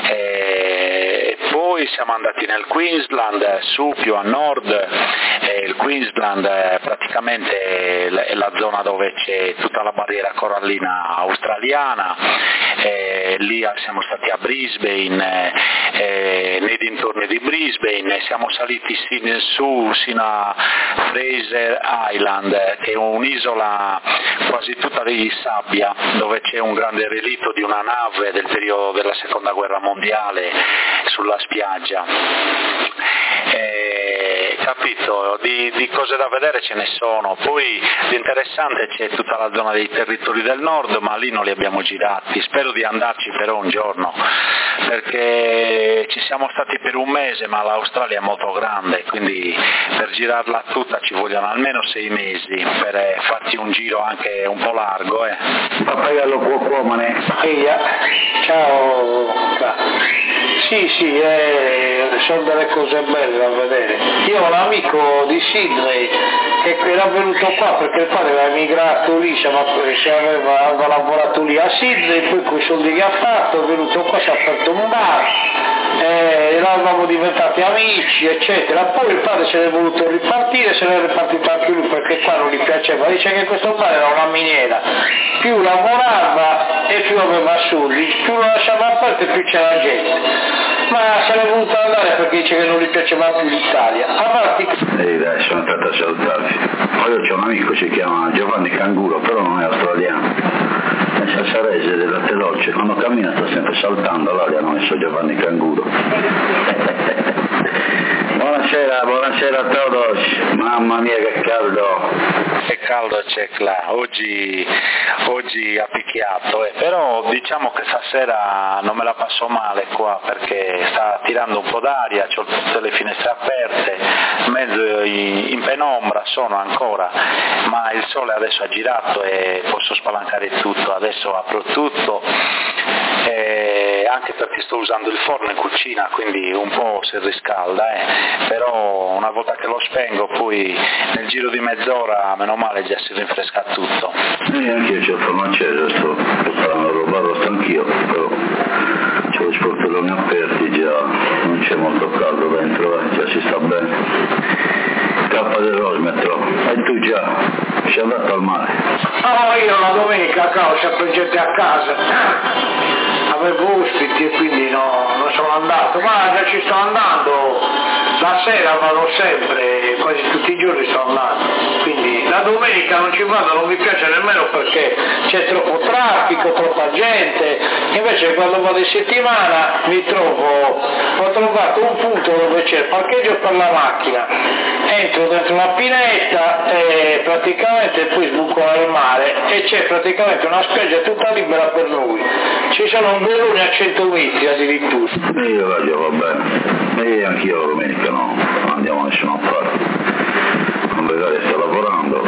e poi siamo andati nel Queensland, su più a nord, e il Queensland è praticamente è la zona dove c'è tutta la barriera corallina australiana, e lì siamo stati a Brisbane, e nei dintorni di Brisbane, siamo saliti su sino a Fraser Island, che è un'isola quasi tutta di sabbia, dove c'è un grande relitto di una nave del periodo della seconda guerra mondiale sulla spiaggia. E, capito, di, di cose da vedere ce ne sono. Poi l'interessante c'è tutta la zona dei territori del nord, ma lì non li abbiamo girati, spero di andarci però un giorno, perché ci siamo stati per un mese, ma l'Australia è molto grande, quindi per girarla tutta ci vogliono almeno sei mesi per eh, farci un giro anche un po' largo. Eh. Pappagallo cuocomane. Eia, ciao. Sì, sì, eh, sono delle cose belle da vedere. Io ho un amico di Sydney che era venuto qua perché il padre aveva emigrato lì, si aveva, aveva lavorato lì a Sydney, poi con i soldi che ha fatto è venuto qua, si è aperto un bar, eh, eravamo diventati amici, eccetera. Poi il padre se n'è voluto ripartire, se n'è ripartito anche lui perché qua non gli piaceva, dice che questo bar era una miniera, più lavorava e più aveva soldi, più lo lasciava aperto e più c'era gente. Ma se n'è voluto andare perché dice che non gli piaceva più l'Italia. Avanti. Ehi dai, sono andato a salutarvi. Poi io c'ho un amico, si chiama Giovanni Canguro, però non è australiano. È sassarese del latte dolce, quando cammina sta sempre saltando, là gli hanno messo Giovanni Canguro. Buonasera, buonasera a tutti. Mamma mia che caldo. Che caldo c'è là, oggi, oggi ha picchiato, eh. Però diciamo che stasera non me la passo male qua perché sta tirando un po' d'aria, ho tutte le finestre aperte, mezzo in, in penombra sono ancora, ma il sole adesso ha girato e posso spalancare tutto, adesso apro tutto, e anche perché sto usando il forno in cucina, quindi un po' si riscalda, eh. Però una volta che lo spengo poi nel giro di mezz'ora meno male già si rinfresca tutto. E anche io c'ho il forno acceso, sto preparando roba rossa anch'io, però c'ho gli sportelloni aperti, già non c'è molto caldo dentro, eh, già si sta bene. Cappa del Rose metro. E tu già? Sei andato al mare? No, io la domenica cavo, c'è gente a casa, avevo ospiti e quindi no, non sono andato, ma già ci sto andando, la sera vado sempre, quasi tutti i giorni sto andando, quindi la domenica non ci vado, non mi piace nemmeno perché c'è troppo traffico, troppa gente, invece quando vado in settimana mi trovo, ho trovato un punto dove c'è il parcheggio per la macchina, entro dentro la pineta e praticamente poi sbuco nel mare e c'è praticamente una spiaggia tutta libera per noi, ci sono veloni a cento metri addirittura. Io voglio, va bene, e anch'io domenica no, non andiamo a nessuna parte, non vedete sto lavorando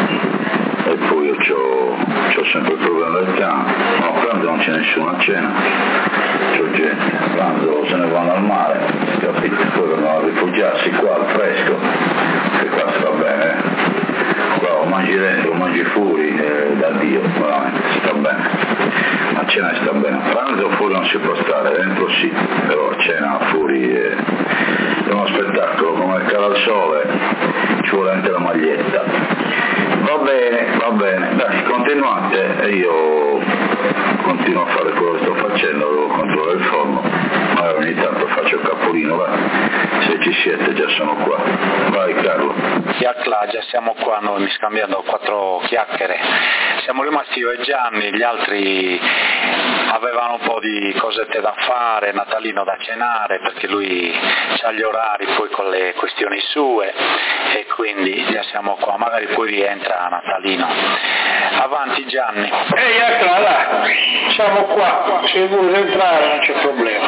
e poi io c'ho, c'ho sempre il problema del cane, no, a pranzo non c'è nessuno a cena, c'ho gente, a pranzo se ne vanno al mare, capito? Poi vengono a rifugiarsi qua al fresco, che qua sta bene, eh? Qua o mangi dentro o mangi fuori, eh, da Dio, veramente, sta bene, a cena sta bene, a pranzo fuori non si può stare, dentro sì, però a cena fuori è, è uno spettacolo, come cala al sole, ci vuole anche la maglietta. Va bene, va bene, dai, continuate e io continuo a fare quello che sto facendo, devo controllare il forno, ma ogni tanto faccio il capolino, va, se ci siete già sono qua, vai Carlo. Chiacla, già siamo qua noi scambiando quattro chiacchiere, siamo rimasti io e Gianni, gli altri avevano un po' di cosette da fare, Natalino da cenare perché lui ha gli orari poi con le questioni sue e quindi già siamo qua, magari poi rientra Natalino. Avanti Gianni. Ehi eccola là, siamo qua, se vuoi entrare non c'è problema.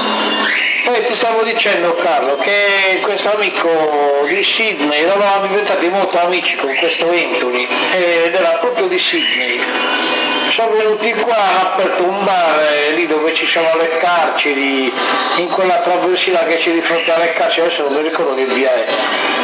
E ti stavo dicendo Carlo che questo amico di Sydney, eravamo diventati molto amici con questo Anthony ed era proprio di Sydney. Sono venuti qua, hanno aperto un bar eh, lì dove ci sono le carceri, in quella traversina che c'è di fronte alle carceri, adesso non mi ricordo che via è.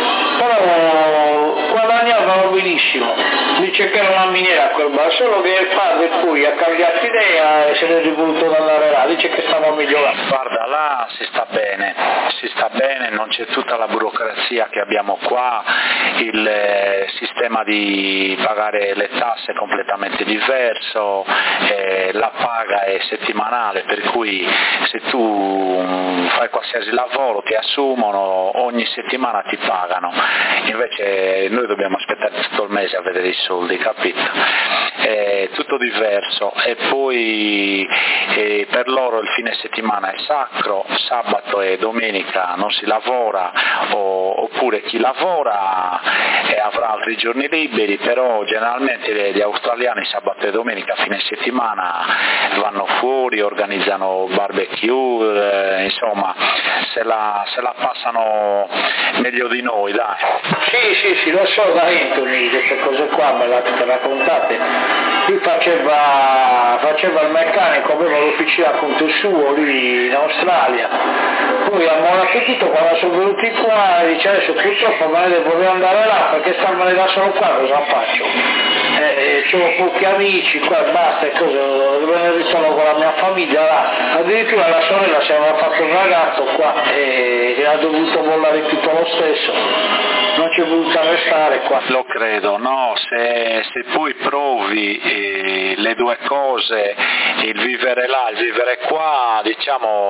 Però guadagnavano benissimo, dice che era una miniera quel bar, solo che il padre poi ha cambiato idea e se ne è voluto andare là, dice che stava migliorando. Guarda, là si sta bene, si sta bene, non c'è tutta la burocrazia che abbiamo qua, il eh, sistema di pagare le tasse è completamente diverso, eh, la paga è settimanale, per cui se tu fai qualsiasi lavoro ti assumono, ogni settimana ti pagano, invece noi dobbiamo aspettare tutto il mese a vedere i soldi, capito? È tutto diverso e poi eh, per loro il fine settimana è sacro, sabato e domenica non si lavora o, oppure chi lavora eh, avrà altri giorni liberi, però generalmente gli australiani sabato e domenica fine settimana vanno fuori, organizzano barbecue, eh, insomma se la, se la passano meglio di noi, dai. Sì, sì, sì, lo so da Anthony, queste cose qua me le raccontate. Lui faceva, faceva il meccanico, aveva l'officina a conto suo lì in Australia. Poi a buon appetito quando sono venuti qua dice adesso purtroppo me ne devo andare là perché starmene da solo qua cosa faccio? Eh, ho pochi amici qua e basta e cosa, me ne ritorno con la mia famiglia là. Addirittura la sorella si aveva fatto un ragazzo qua e ha dovuto mollare tutto lo stesso. Non c'è voluta restare qua. Lo credo, no, se, se poi provi eh, le due cose, il vivere là, il vivere qua, diciamo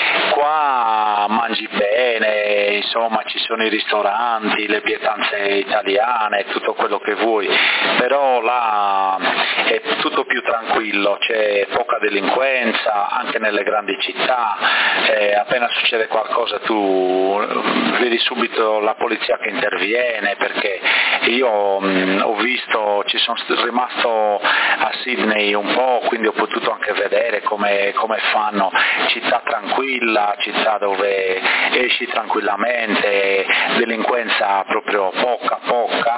qua mangi bene, insomma ci sono i ristoranti, le pietanze italiane, tutto quello che vuoi, però là è tutto più tranquillo, c'è poca delinquenza anche nelle grandi città, eh, appena succede qualcosa tu vedi subito la polizia che interviene, perché io mh, ho visto, ci sono rimasto a Sydney un po', quindi ho potuto anche vedere come, come fanno, città tranquilla, città dove esci tranquillamente, delinquenza proprio poca poca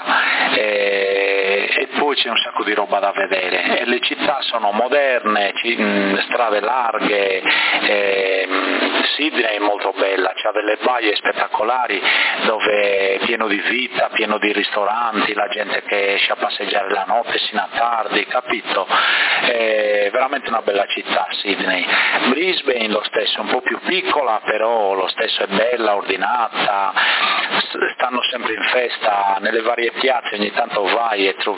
e, e poi c'è un sacco di roba da vedere e le città sono moderne, ci, mh, strade larghe, e, mh, Sydney è molto bella, c'ha delle baie spettacolari dove è pieno di vita, pieno di ristoranti, la gente che esce a passeggiare la notte sino a tardi, capito? È veramente una bella città Sydney. Brisbane lo stesso, un po' più piccola, però lo stesso è bella, ordinata, stanno sempre in festa nelle varie piazze, ogni tanto vai e trovi le bande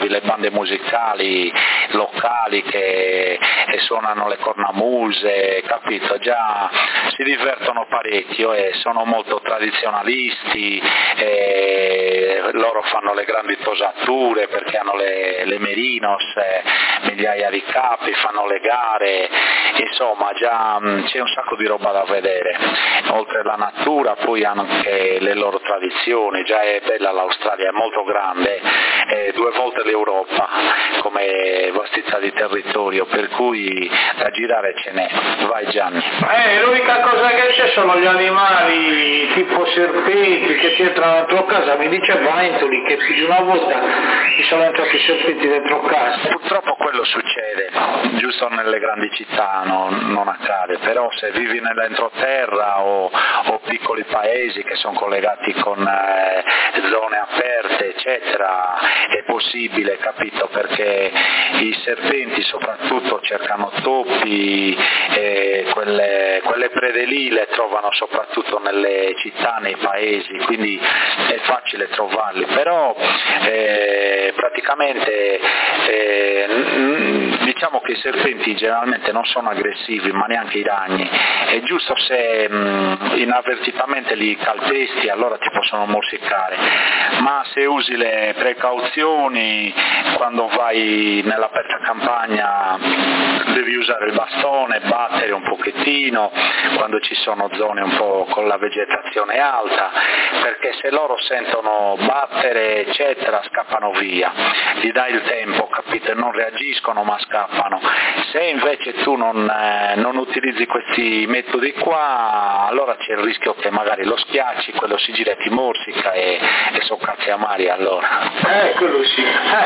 bande musicali locali che e suonano le cornamuse, capito? Già si divertono parecchio e sono molto tradizionalisti, e loro fanno le grandi posature perché hanno le, le merinos, eh, migliaia di capi, fanno le gare, insomma già mh, c'è un sacco di roba da vedere. Oltre alla natura poi anche le loro tradizioni, già è bella l'Australia, è molto grande, è due volte l'Europa come vastità di territorio, per cui da girare ce n'è. Vai Gianni. Eh, l'unica cosa che c'è sono gli animali tipo serpenti che ti entrano dentro casa. Mi diceva Anthony che più di una volta mi sono entrati i serpenti dentro casa. Purtroppo quello succede, giusto nelle grandi città non, non accade, però se vivi nell'entroterra o, o piccoli paesi che sono collegati con eh, zone aperte eccetera è possibile, capito? Perché i serpenti soprattutto cercano topi e quelle, quelle prede lì le trovano soprattutto nelle città, nei paesi, quindi è facile trovarli, però eh, praticamente eh, diciamo che i serpenti generalmente non sono aggressivi, ma neanche i ragni. È giusto se mh, inavvertitamente li calpesti, allora ti possono morsicare, ma se usi le precauzioni quando vai nell'aperta campagna devi usare il bastone, battere un pochettino quando ci sono zone un po' con la vegetazione alta, perché se loro sentono battere eccetera scappano via, gli dai il tempo, capito? Non reagiscono ma scappano. Se invece tu non, eh, non utilizzi questi metodi qua, allora c'è il rischio che magari lo schiacci, quello si gira e ti morsica e, e sono cazzi amari allora. Eh, quello sì.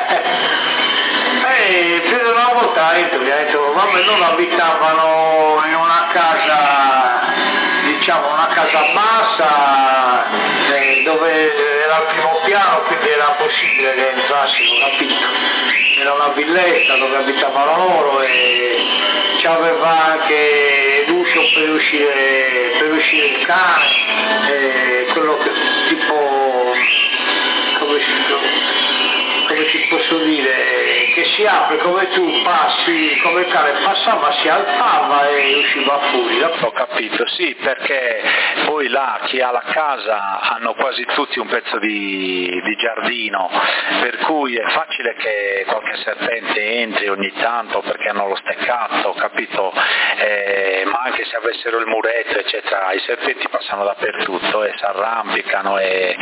Eh, più di una volta ha detto, vabbè, loro abitavano in una casa, diciamo una casa bassa, eh, dove era al primo piano, quindi era possibile che entrassero, capito? Era una villetta dove abitavano loro e c'aveva anche l'uscio per uscire, per uscire il cane, eh, quello che tipo, come si come ti posso dire, che si apre come tu passi, come il cane passava, si alzava e usciva fuori. Ho capito, sì, perché poi là chi ha la casa hanno quasi tutti un pezzo di, di giardino, per cui è facile che qualche serpente entri ogni tanto perché hanno lo steccato, capito? Eh, ma anche se avessero il muretto eccetera, i serpenti passano dappertutto e si arrampicano e,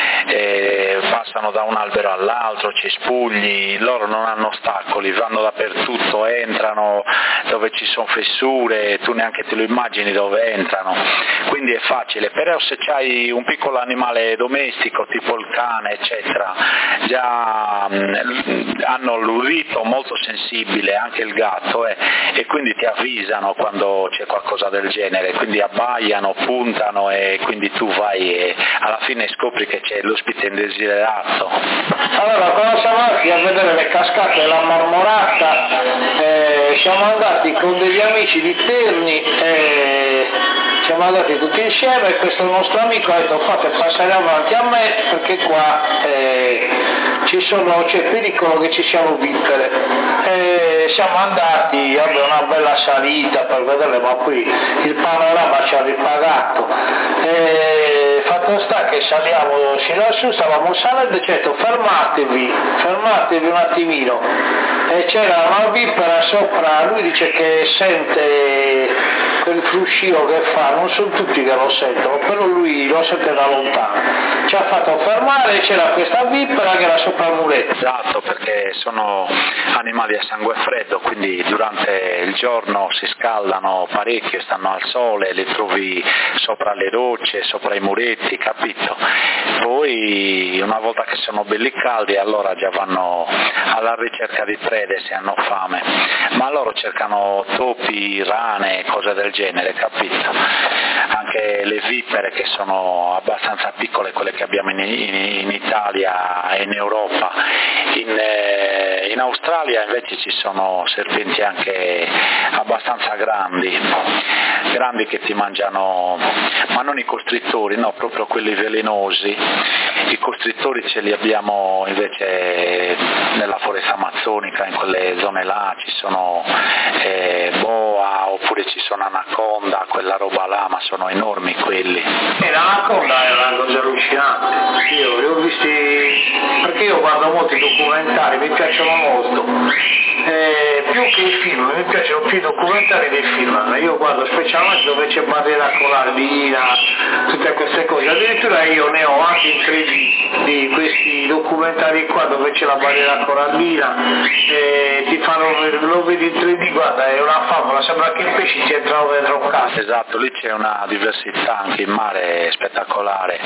e passano da un albero all'altro, cespugli, loro non hanno ostacoli, vanno dappertutto, entrano dove ci sono fessure, tu neanche te lo immagini dove entrano, quindi è facile. Però se c'hai un piccolo animale domestico tipo il cane eccetera, già mh, hanno l'udito molto sensibile, anche il gatto, eh, e quindi ti avvisano quando c'è qualcosa del genere, quindi abbaiano, puntano e quindi tu vai e alla fine scopri che c'è l'ospite indesiderato. Allora, quando siamo andati a vedere le cascate della Marmorata, eh, siamo andati con degli amici di Terni, eh, siamo andati tutti insieme e questo nostro amico ha detto fate passare avanti a me perché qua eh, ci sono, c'è pericolo che ci siano vippere. Eh, siamo andati, vabbè, una bella salita per vedere, ma qui il panorama ci ha ripagato. Eh, fatto sta che saliamo sino lassù, stavamo salendo e certo fermatevi, fermatevi un attimino. E c'era una vippera sopra, lui dice che sente quel fruscio che fa, non sono tutti che lo sentono, però lui lo sente da lontano. Ci ha fatto fermare e c'era questa vippera che era sopra il muretto. Esatto, perché sono animali a sangue freddo, quindi durante il giorno si scaldano parecchio, stanno al sole, li trovi sopra le rocce, sopra i muretti, capito? Poi una volta che sono belli caldi allora già vanno alla ricerca di prede se hanno fame, ma loro cercano topi, rane, cose del genere, capito? Anche le vipere che sono abbastanza piccole, quelle che abbiamo in, in, in Italia e in Europa. In, eh, in Australia invece ci sono serpenti anche abbastanza grandi, grandi che ti mangiano, ma non i costrittori, no, proprio quelli velenosi, i costrittori ce li abbiamo invece nella foresta amazzonica, in quelle zone là ci sono eh, boa oppure ci sono anaconda, quella roba là, ma sono enormi quelli. E l'anaconda è una cosa allucinante, io li ho visti, perché io guardo molti documentari, mi piacciono molto, eh, più che i film, mi piacciono più i documentari dei film, io guardo specialmente dove c'è barriera corallina, tutte queste cose, addirittura io ne ho anche in tre D di questi documentari qua dove c'è la barriera corallina, e ti fanno, lo vedi in tre D, guarda, è una favola, sembra che i pesci ti entrano dentro un cazzo. Esatto, lì c'è una diversità anche in mare spettacolare,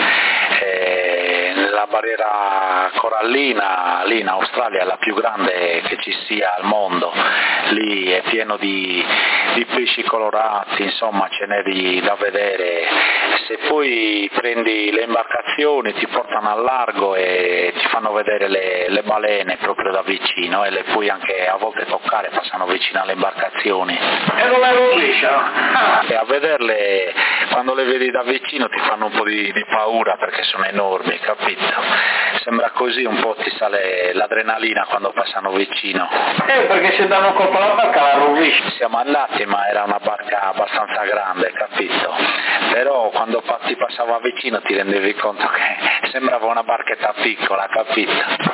eh, la barriera corallina lì in Australia è la più grande che ci sia al mondo, lì è pieno di, di pesci colorati, insomma ce n'è di, da vedere. Se poi prendi le imbarcazioni ti portano al largo e ti fanno vedere le, le balene proprio da vicino e le puoi anche a volte toccare, passano vicino alle imbarcazioni. E non le rovesciano? Ah. E a vederle, quando le vedi da vicino ti fanno un po' di, di paura perché sono enormi, capito? Sembra così, un po' ti sale l'adrenalina quando passano vicino. Eh, perché se danno colpo alla barca la rovesci. Siamo andati, ma era una barca abbastanza grande, capito? Però quando ti passava vicino ti rendevi conto che sembrava una barchetta piccola, capito?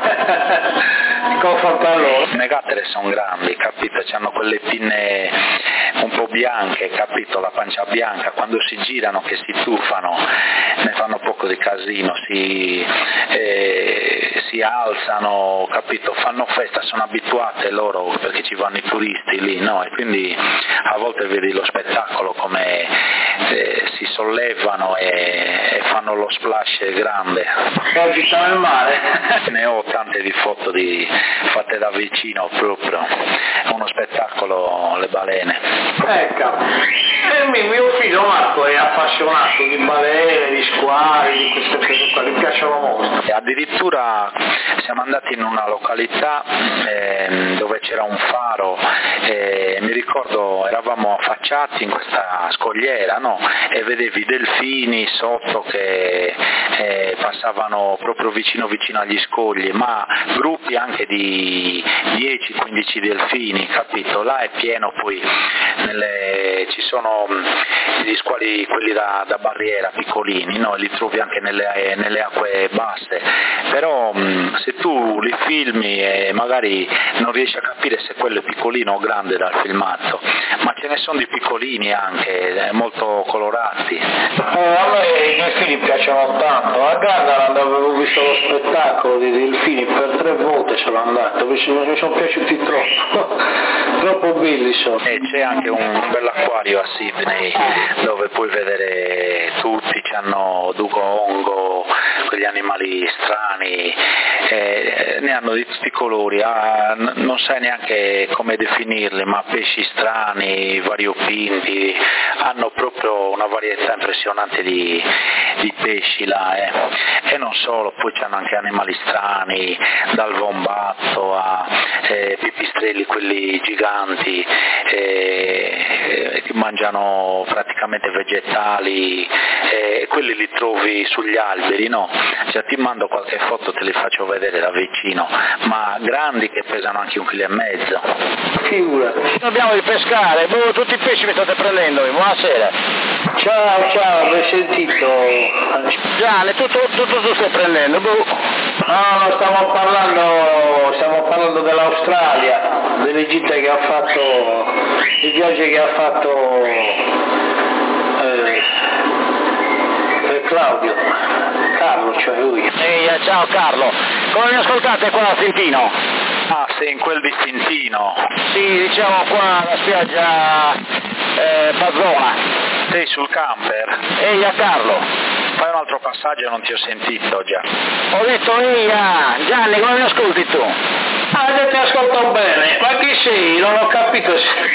Come fatto allora? Le gattere sono grandi, capito? C'hanno quelle pinne un po' bianche, capito? La pancia bianca, quando si girano che si tuffano ne fanno poco di casino, si, eh, si alzano, capito? Fanno festa, sono abituate loro perché ci vanno i turisti lì, no? E quindi a volte vedi lo spettacolo come eh, si sollevano e, e fanno lo splash grande. E agitano il mare? Ne ho tante di foto di, fatte da vicino proprio, è uno spettacolo le balene. Ecco, e mio figlio Marco è appassionato di balene, di squali, di queste cose qua, gli piacciono molto. E addirittura siamo andati in una località eh, dove c'era un faro, eh, mi ricordo eravamo affacciati in questa scogliera, no? E vedevi delfini sotto che eh, passavano proprio vicino vicino agli scogli, ma gruppi anche di dieci quindici delfini, capito? Là è pieno, poi nelle, ci sono gli squali quelli da, da barriera piccolini, no? Li trovi anche nelle, nelle acque basse, però mh, se tu li filmi e magari non riesci a capire se quello è piccolino o grande dal filmato, ma ce ne sono di piccolini anche, molto colorati. Eh, a me i delfini piacciono tanto, a Gardaland avevo visto lo spettacolo dei delfini, per tre volte sono andato, mi sono piaciuti troppo, troppo belli sono. E c'è anche un bell'acquario a Sydney dove puoi vedere tutti, c'hanno dugongho, quegli animali strani, eh, ne hanno di tutti i colori, ah, n- non sai neanche come definirli, ma pesci strani, variopinti, hanno proprio una varietà impressionante di, di pesci là, eh. E non solo, poi c'hanno anche animali strani, dal wombatto a eh, pipistrelli, quelli giganti, eh, che mangiano praticamente vegetali, eh, quelli li trovi sugli alberi, no? Cioè, ti mando qualche foto, te li faccio vedere da vicino, ma grandi che pesano anche un chilo e mezzo. Figura. Dobbiamo ripescare, boh, tutti i pesci mi state prendendo, buonasera. Ciao, ciao, mi hai sentito? Gianni, tu, tu, tu, tu, tu stai prendendo, boh. No, no, stiamo parlando, stiamo parlando dell'Australia, delle gite che ha fatto, i viaggi che ha fatto eh, eh, Claudio, Carlo, cioè lui. Ehi, ciao Carlo, come mi ascoltate qua a Fintino? Ah, sei in quel di Fintino? Sì, diciamo qua alla spiaggia eh, Bazzona. Sei sul camper? Ehi, a Carlo. Fai un altro passaggio, non ti ho sentito già. Ho detto ehi, ah, Gianni, come mi ascolti tu? Ah, ti ascolto bene, ma chi sei? Non ho capito.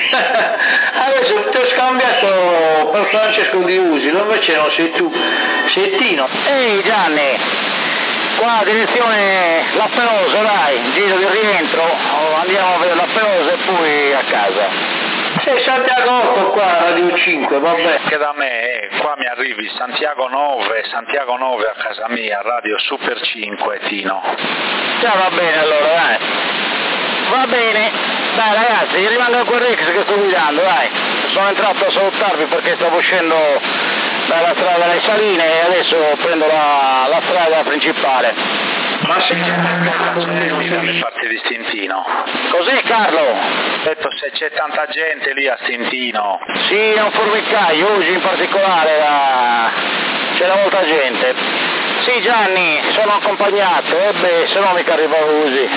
Adesso ti ho scambiato per Francesco Di Usi, non invece non sei tu, sei Tino. Ehi Gianni, qua direzione La Perosa, dai, giro di rientro, andiamo a vedere La Perosa e poi a casa. Sei Santiago otto qua, Radio cinque, vabbè. Che da me, eh, qua mi arrivi Santiago nove, Santiago nove a casa mia, Radio Super cinque, Tino. Già va bene allora, dai. Va bene, dai ragazzi, rimango a quel Rex che sto guidando, dai. Sono entrato a salutarvi perché stavo uscendo dalla strada delle Saline e adesso prendo la, la strada principale. Ma se c'è tanta gente dalle parti di Stintino. Cos'è Carlo? Ho detto se c'è tanta gente lì a Stintino. Sì, è un formicaio, oggi in particolare la... c'è molta gente. Sì Gianni, sono accompagnato, e eh beh, se no mica arrivavo così.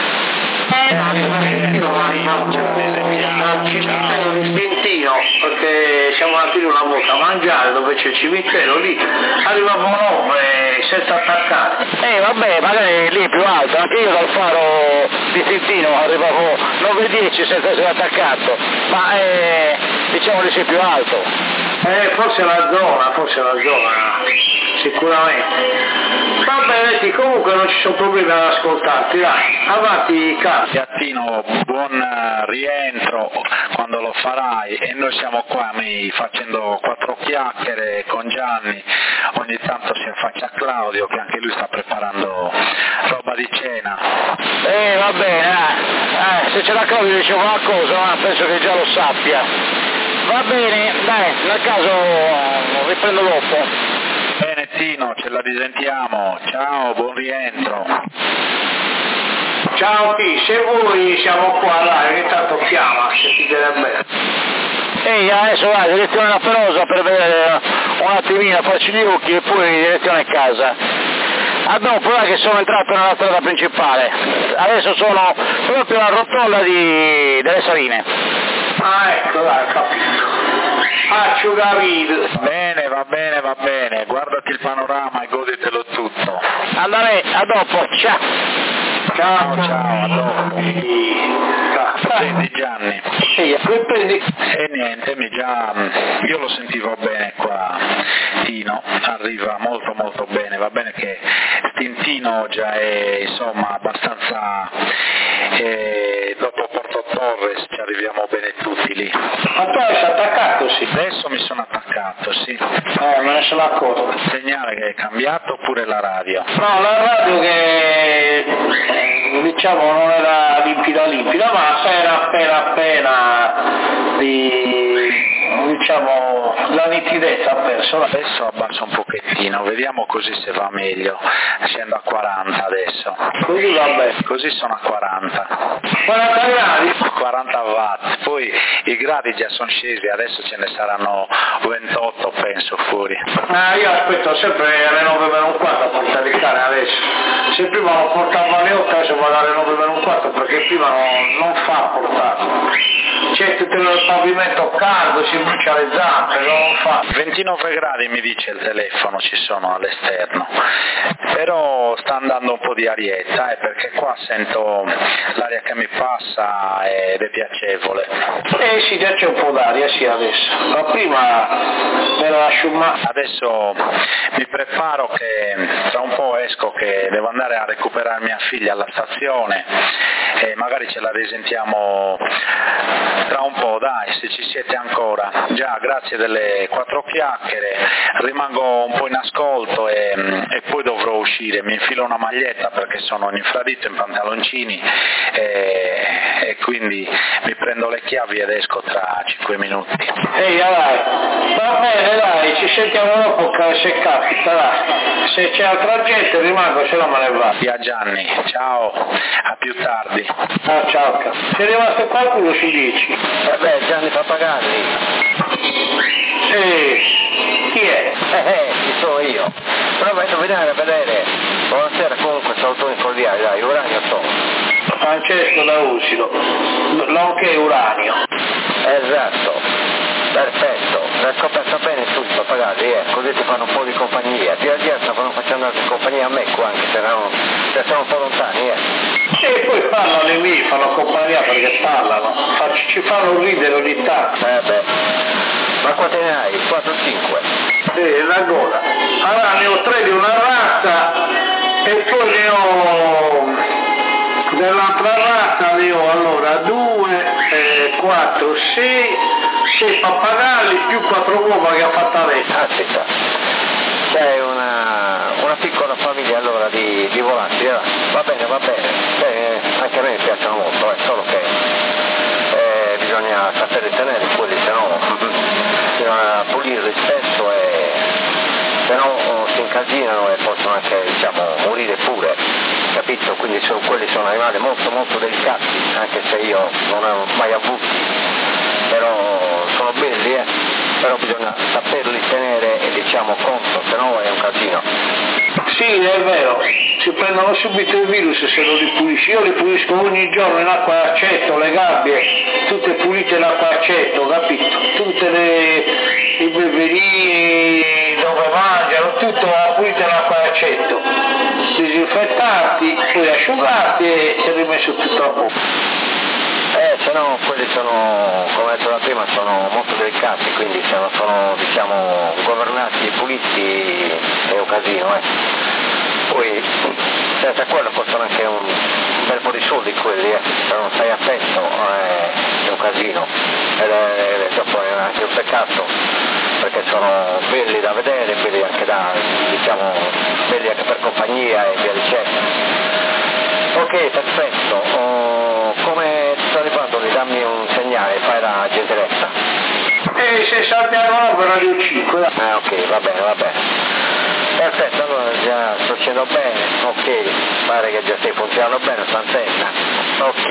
Stintino, perché siamo andati una volta a mangiare dove c'è il cimitero, lì arrivavamo nove senza attaccare. Eh vabbè, magari lì è più alto, anche io dal faro di Stintino arrivavo nove dieci senza essere attaccato, ma eh, diciamo che sia più alto. Eh, forse la zona, forse la zona, sicuramente. Va bene, comunque non ci sono problemi ad ascoltarti, dai, avanti Carlo. Piattino, buon rientro quando lo farai e noi siamo qua mi, facendo quattro chiacchiere con Gianni, ogni tanto si affaccia Claudio che anche lui sta preparando roba di cena. Eh va bene, eh, eh, se c'è la Claudio dicevo una cosa, ma penso che già lo sappia. Va bene, dai, nel caso riprendo dopo. Bene Tino, ce la risentiamo, ciao, buon rientro. Ciao T, se vuoi siamo qua, dai, ogni tanto chiama, se ti viene bene. Ehi, adesso vai, direzione La Perosa per vedere un attimino, farci gli occhi e poi direzione a casa. Ah dopo, dai che sono entrato nella strada principale, adesso sono proprio alla rotonda di... delle Saline. Ah ecco, dai, capito. Asciugavite. Bene, va bene, va bene, guardati il panorama e goditelo tutto. Andare, a dopo, ciao. Ciao, ciao, a dopo. Senti Gianni. Sì, prendi. E niente, mi già, io lo sentivo bene qua, Tino, arriva molto molto bene, va bene che Stintino già è insomma abbastanza, eh, dopo Porto Torres ci arriviamo bene tutti lì. Ma tu sei attaccato, sì? Adesso mi sono attaccato, sì. Eh, me ne sono accorto. Il segnale che è cambiato oppure la radio? No, la radio che diciamo non era limpida limpida, ma era appena appena di diciamo la nitidezza ha perso. Adesso abbasso un pochettino, vediamo così se va meglio. Scendo a quaranta adesso. Così va bene. Così sono a quaranta. quaranta gradi? quaranta watt, poi i gradi già sono scesi, adesso ce ne saranno ventotto penso fuori. Ah, io aspetto sempre alle nove meno un quarto a portare il cane adesso. Se prima lo portavo alle otto adesso vado alle nove meno un quarto perché prima non, non fa portarlo. C'è tutto il pavimento caldo, si brucia le zampe, non fa. ventinove gradi mi dice il telefono ci sono all'esterno, però sta andando un po' di arietta eh, perché qua sento l'aria che mi passa ed è piacevole. Eh sì, già c'è un po' d'aria sì adesso, ma prima era la sciumma. Adesso mi preparo che tra un po' esco che devo andare a recuperare mia figlia alla stazione e magari ce la risentiamo tra un po', dai, se ci siete ancora. Già, grazie delle quattro chiacchiere, rimango un po' in ascolto e, e poi dovrò uscire, mi infilo una maglietta perché sono in infradito, in pantaloncini e, e quindi mi prendo le chiavi ed esco tra cinque minuti. Ehi, dai, va bene, dai, ci sentiamo dopo se capita, dai. Se c'è altra gente rimango, se no me ne vado. Via Gianni, ciao, a più tardi. Ah, ciao, se è rimasto qualcuno ci dici. Vabbè, Gianni Pappagalli. Eh, chi è? Eh, eh, ci sono io. Però vengo a vedere a vedere. Buonasera comunque, salutoni cordiali, dai, Uranio sono. Francesco da Usilo, nonché Uranio. Esatto, perfetto. L'hai scoperto bene tu, Pappagalli, eh, così ti fanno un po' di compagnia. Più adesso stanno facendo anche compagnia a me qua, anche se, non, se sono un po' lontani, eh. E poi parlano i miei, fanno compagnia perché parlano, ci fanno ridere ogni tanto. Eh beh, ma quante ne hai? quattro cinque? Sì, la gola. Allora ne ho tre di una razza e poi ne ho dell'altra razza, ne ho allora due, quattro, sei sei pappagalli più quattro uova che ha fatto la vetta. Aspetta, c'è una, una piccola famiglia allora di, di volanti, eh? Va bene, va bene, eh, anche a me piacciono molto, è solo che eh, bisogna sapere tenere quelli, se no bisogna pulire il spesso e se no si incasinano e possono anche, diciamo, morire pure, capito? Quindi sono, quelli sono animali molto molto delicati, anche se io non ne ho mai avuti, però sono belli, eh? Però bisogna saperli tenere e diciamo conto, se no è un casino. Sì, è vero, si prendono subito il virus se non li pulisci. Io li pulisco ogni giorno in acqua e aceto, le gabbie, tutte pulite in acqua e aceto, capito? Tutte le, i beverini dove mangiano, tutto pulito in acqua e aceto, disinfettati, poi asciugati e, e rimesso tutto a posto. Eh, se no quelli sono, come detto da prima, sono molto delicati, quindi se non sono, diciamo, governati e puliti è un casino, eh. Poi senza quello costano anche un bel po' di soldi quelli, eh. Se non stai attento eh, è un casino. Ed è, dopo è anche un peccato, perché sono belli da vedere, belli anche da, diciamo, belli anche per compagnia e via dicendo. Ok, perfetto. Oh, come sto arrivando, dammi un segnale, fai la gentilezza. E se saltiamo l'opera di cinque. Ah, ok, va bene, va bene. Perfetto, allora già sto facendo bene, ok, pare che già stai funzionando bene, sta antenna. Ok,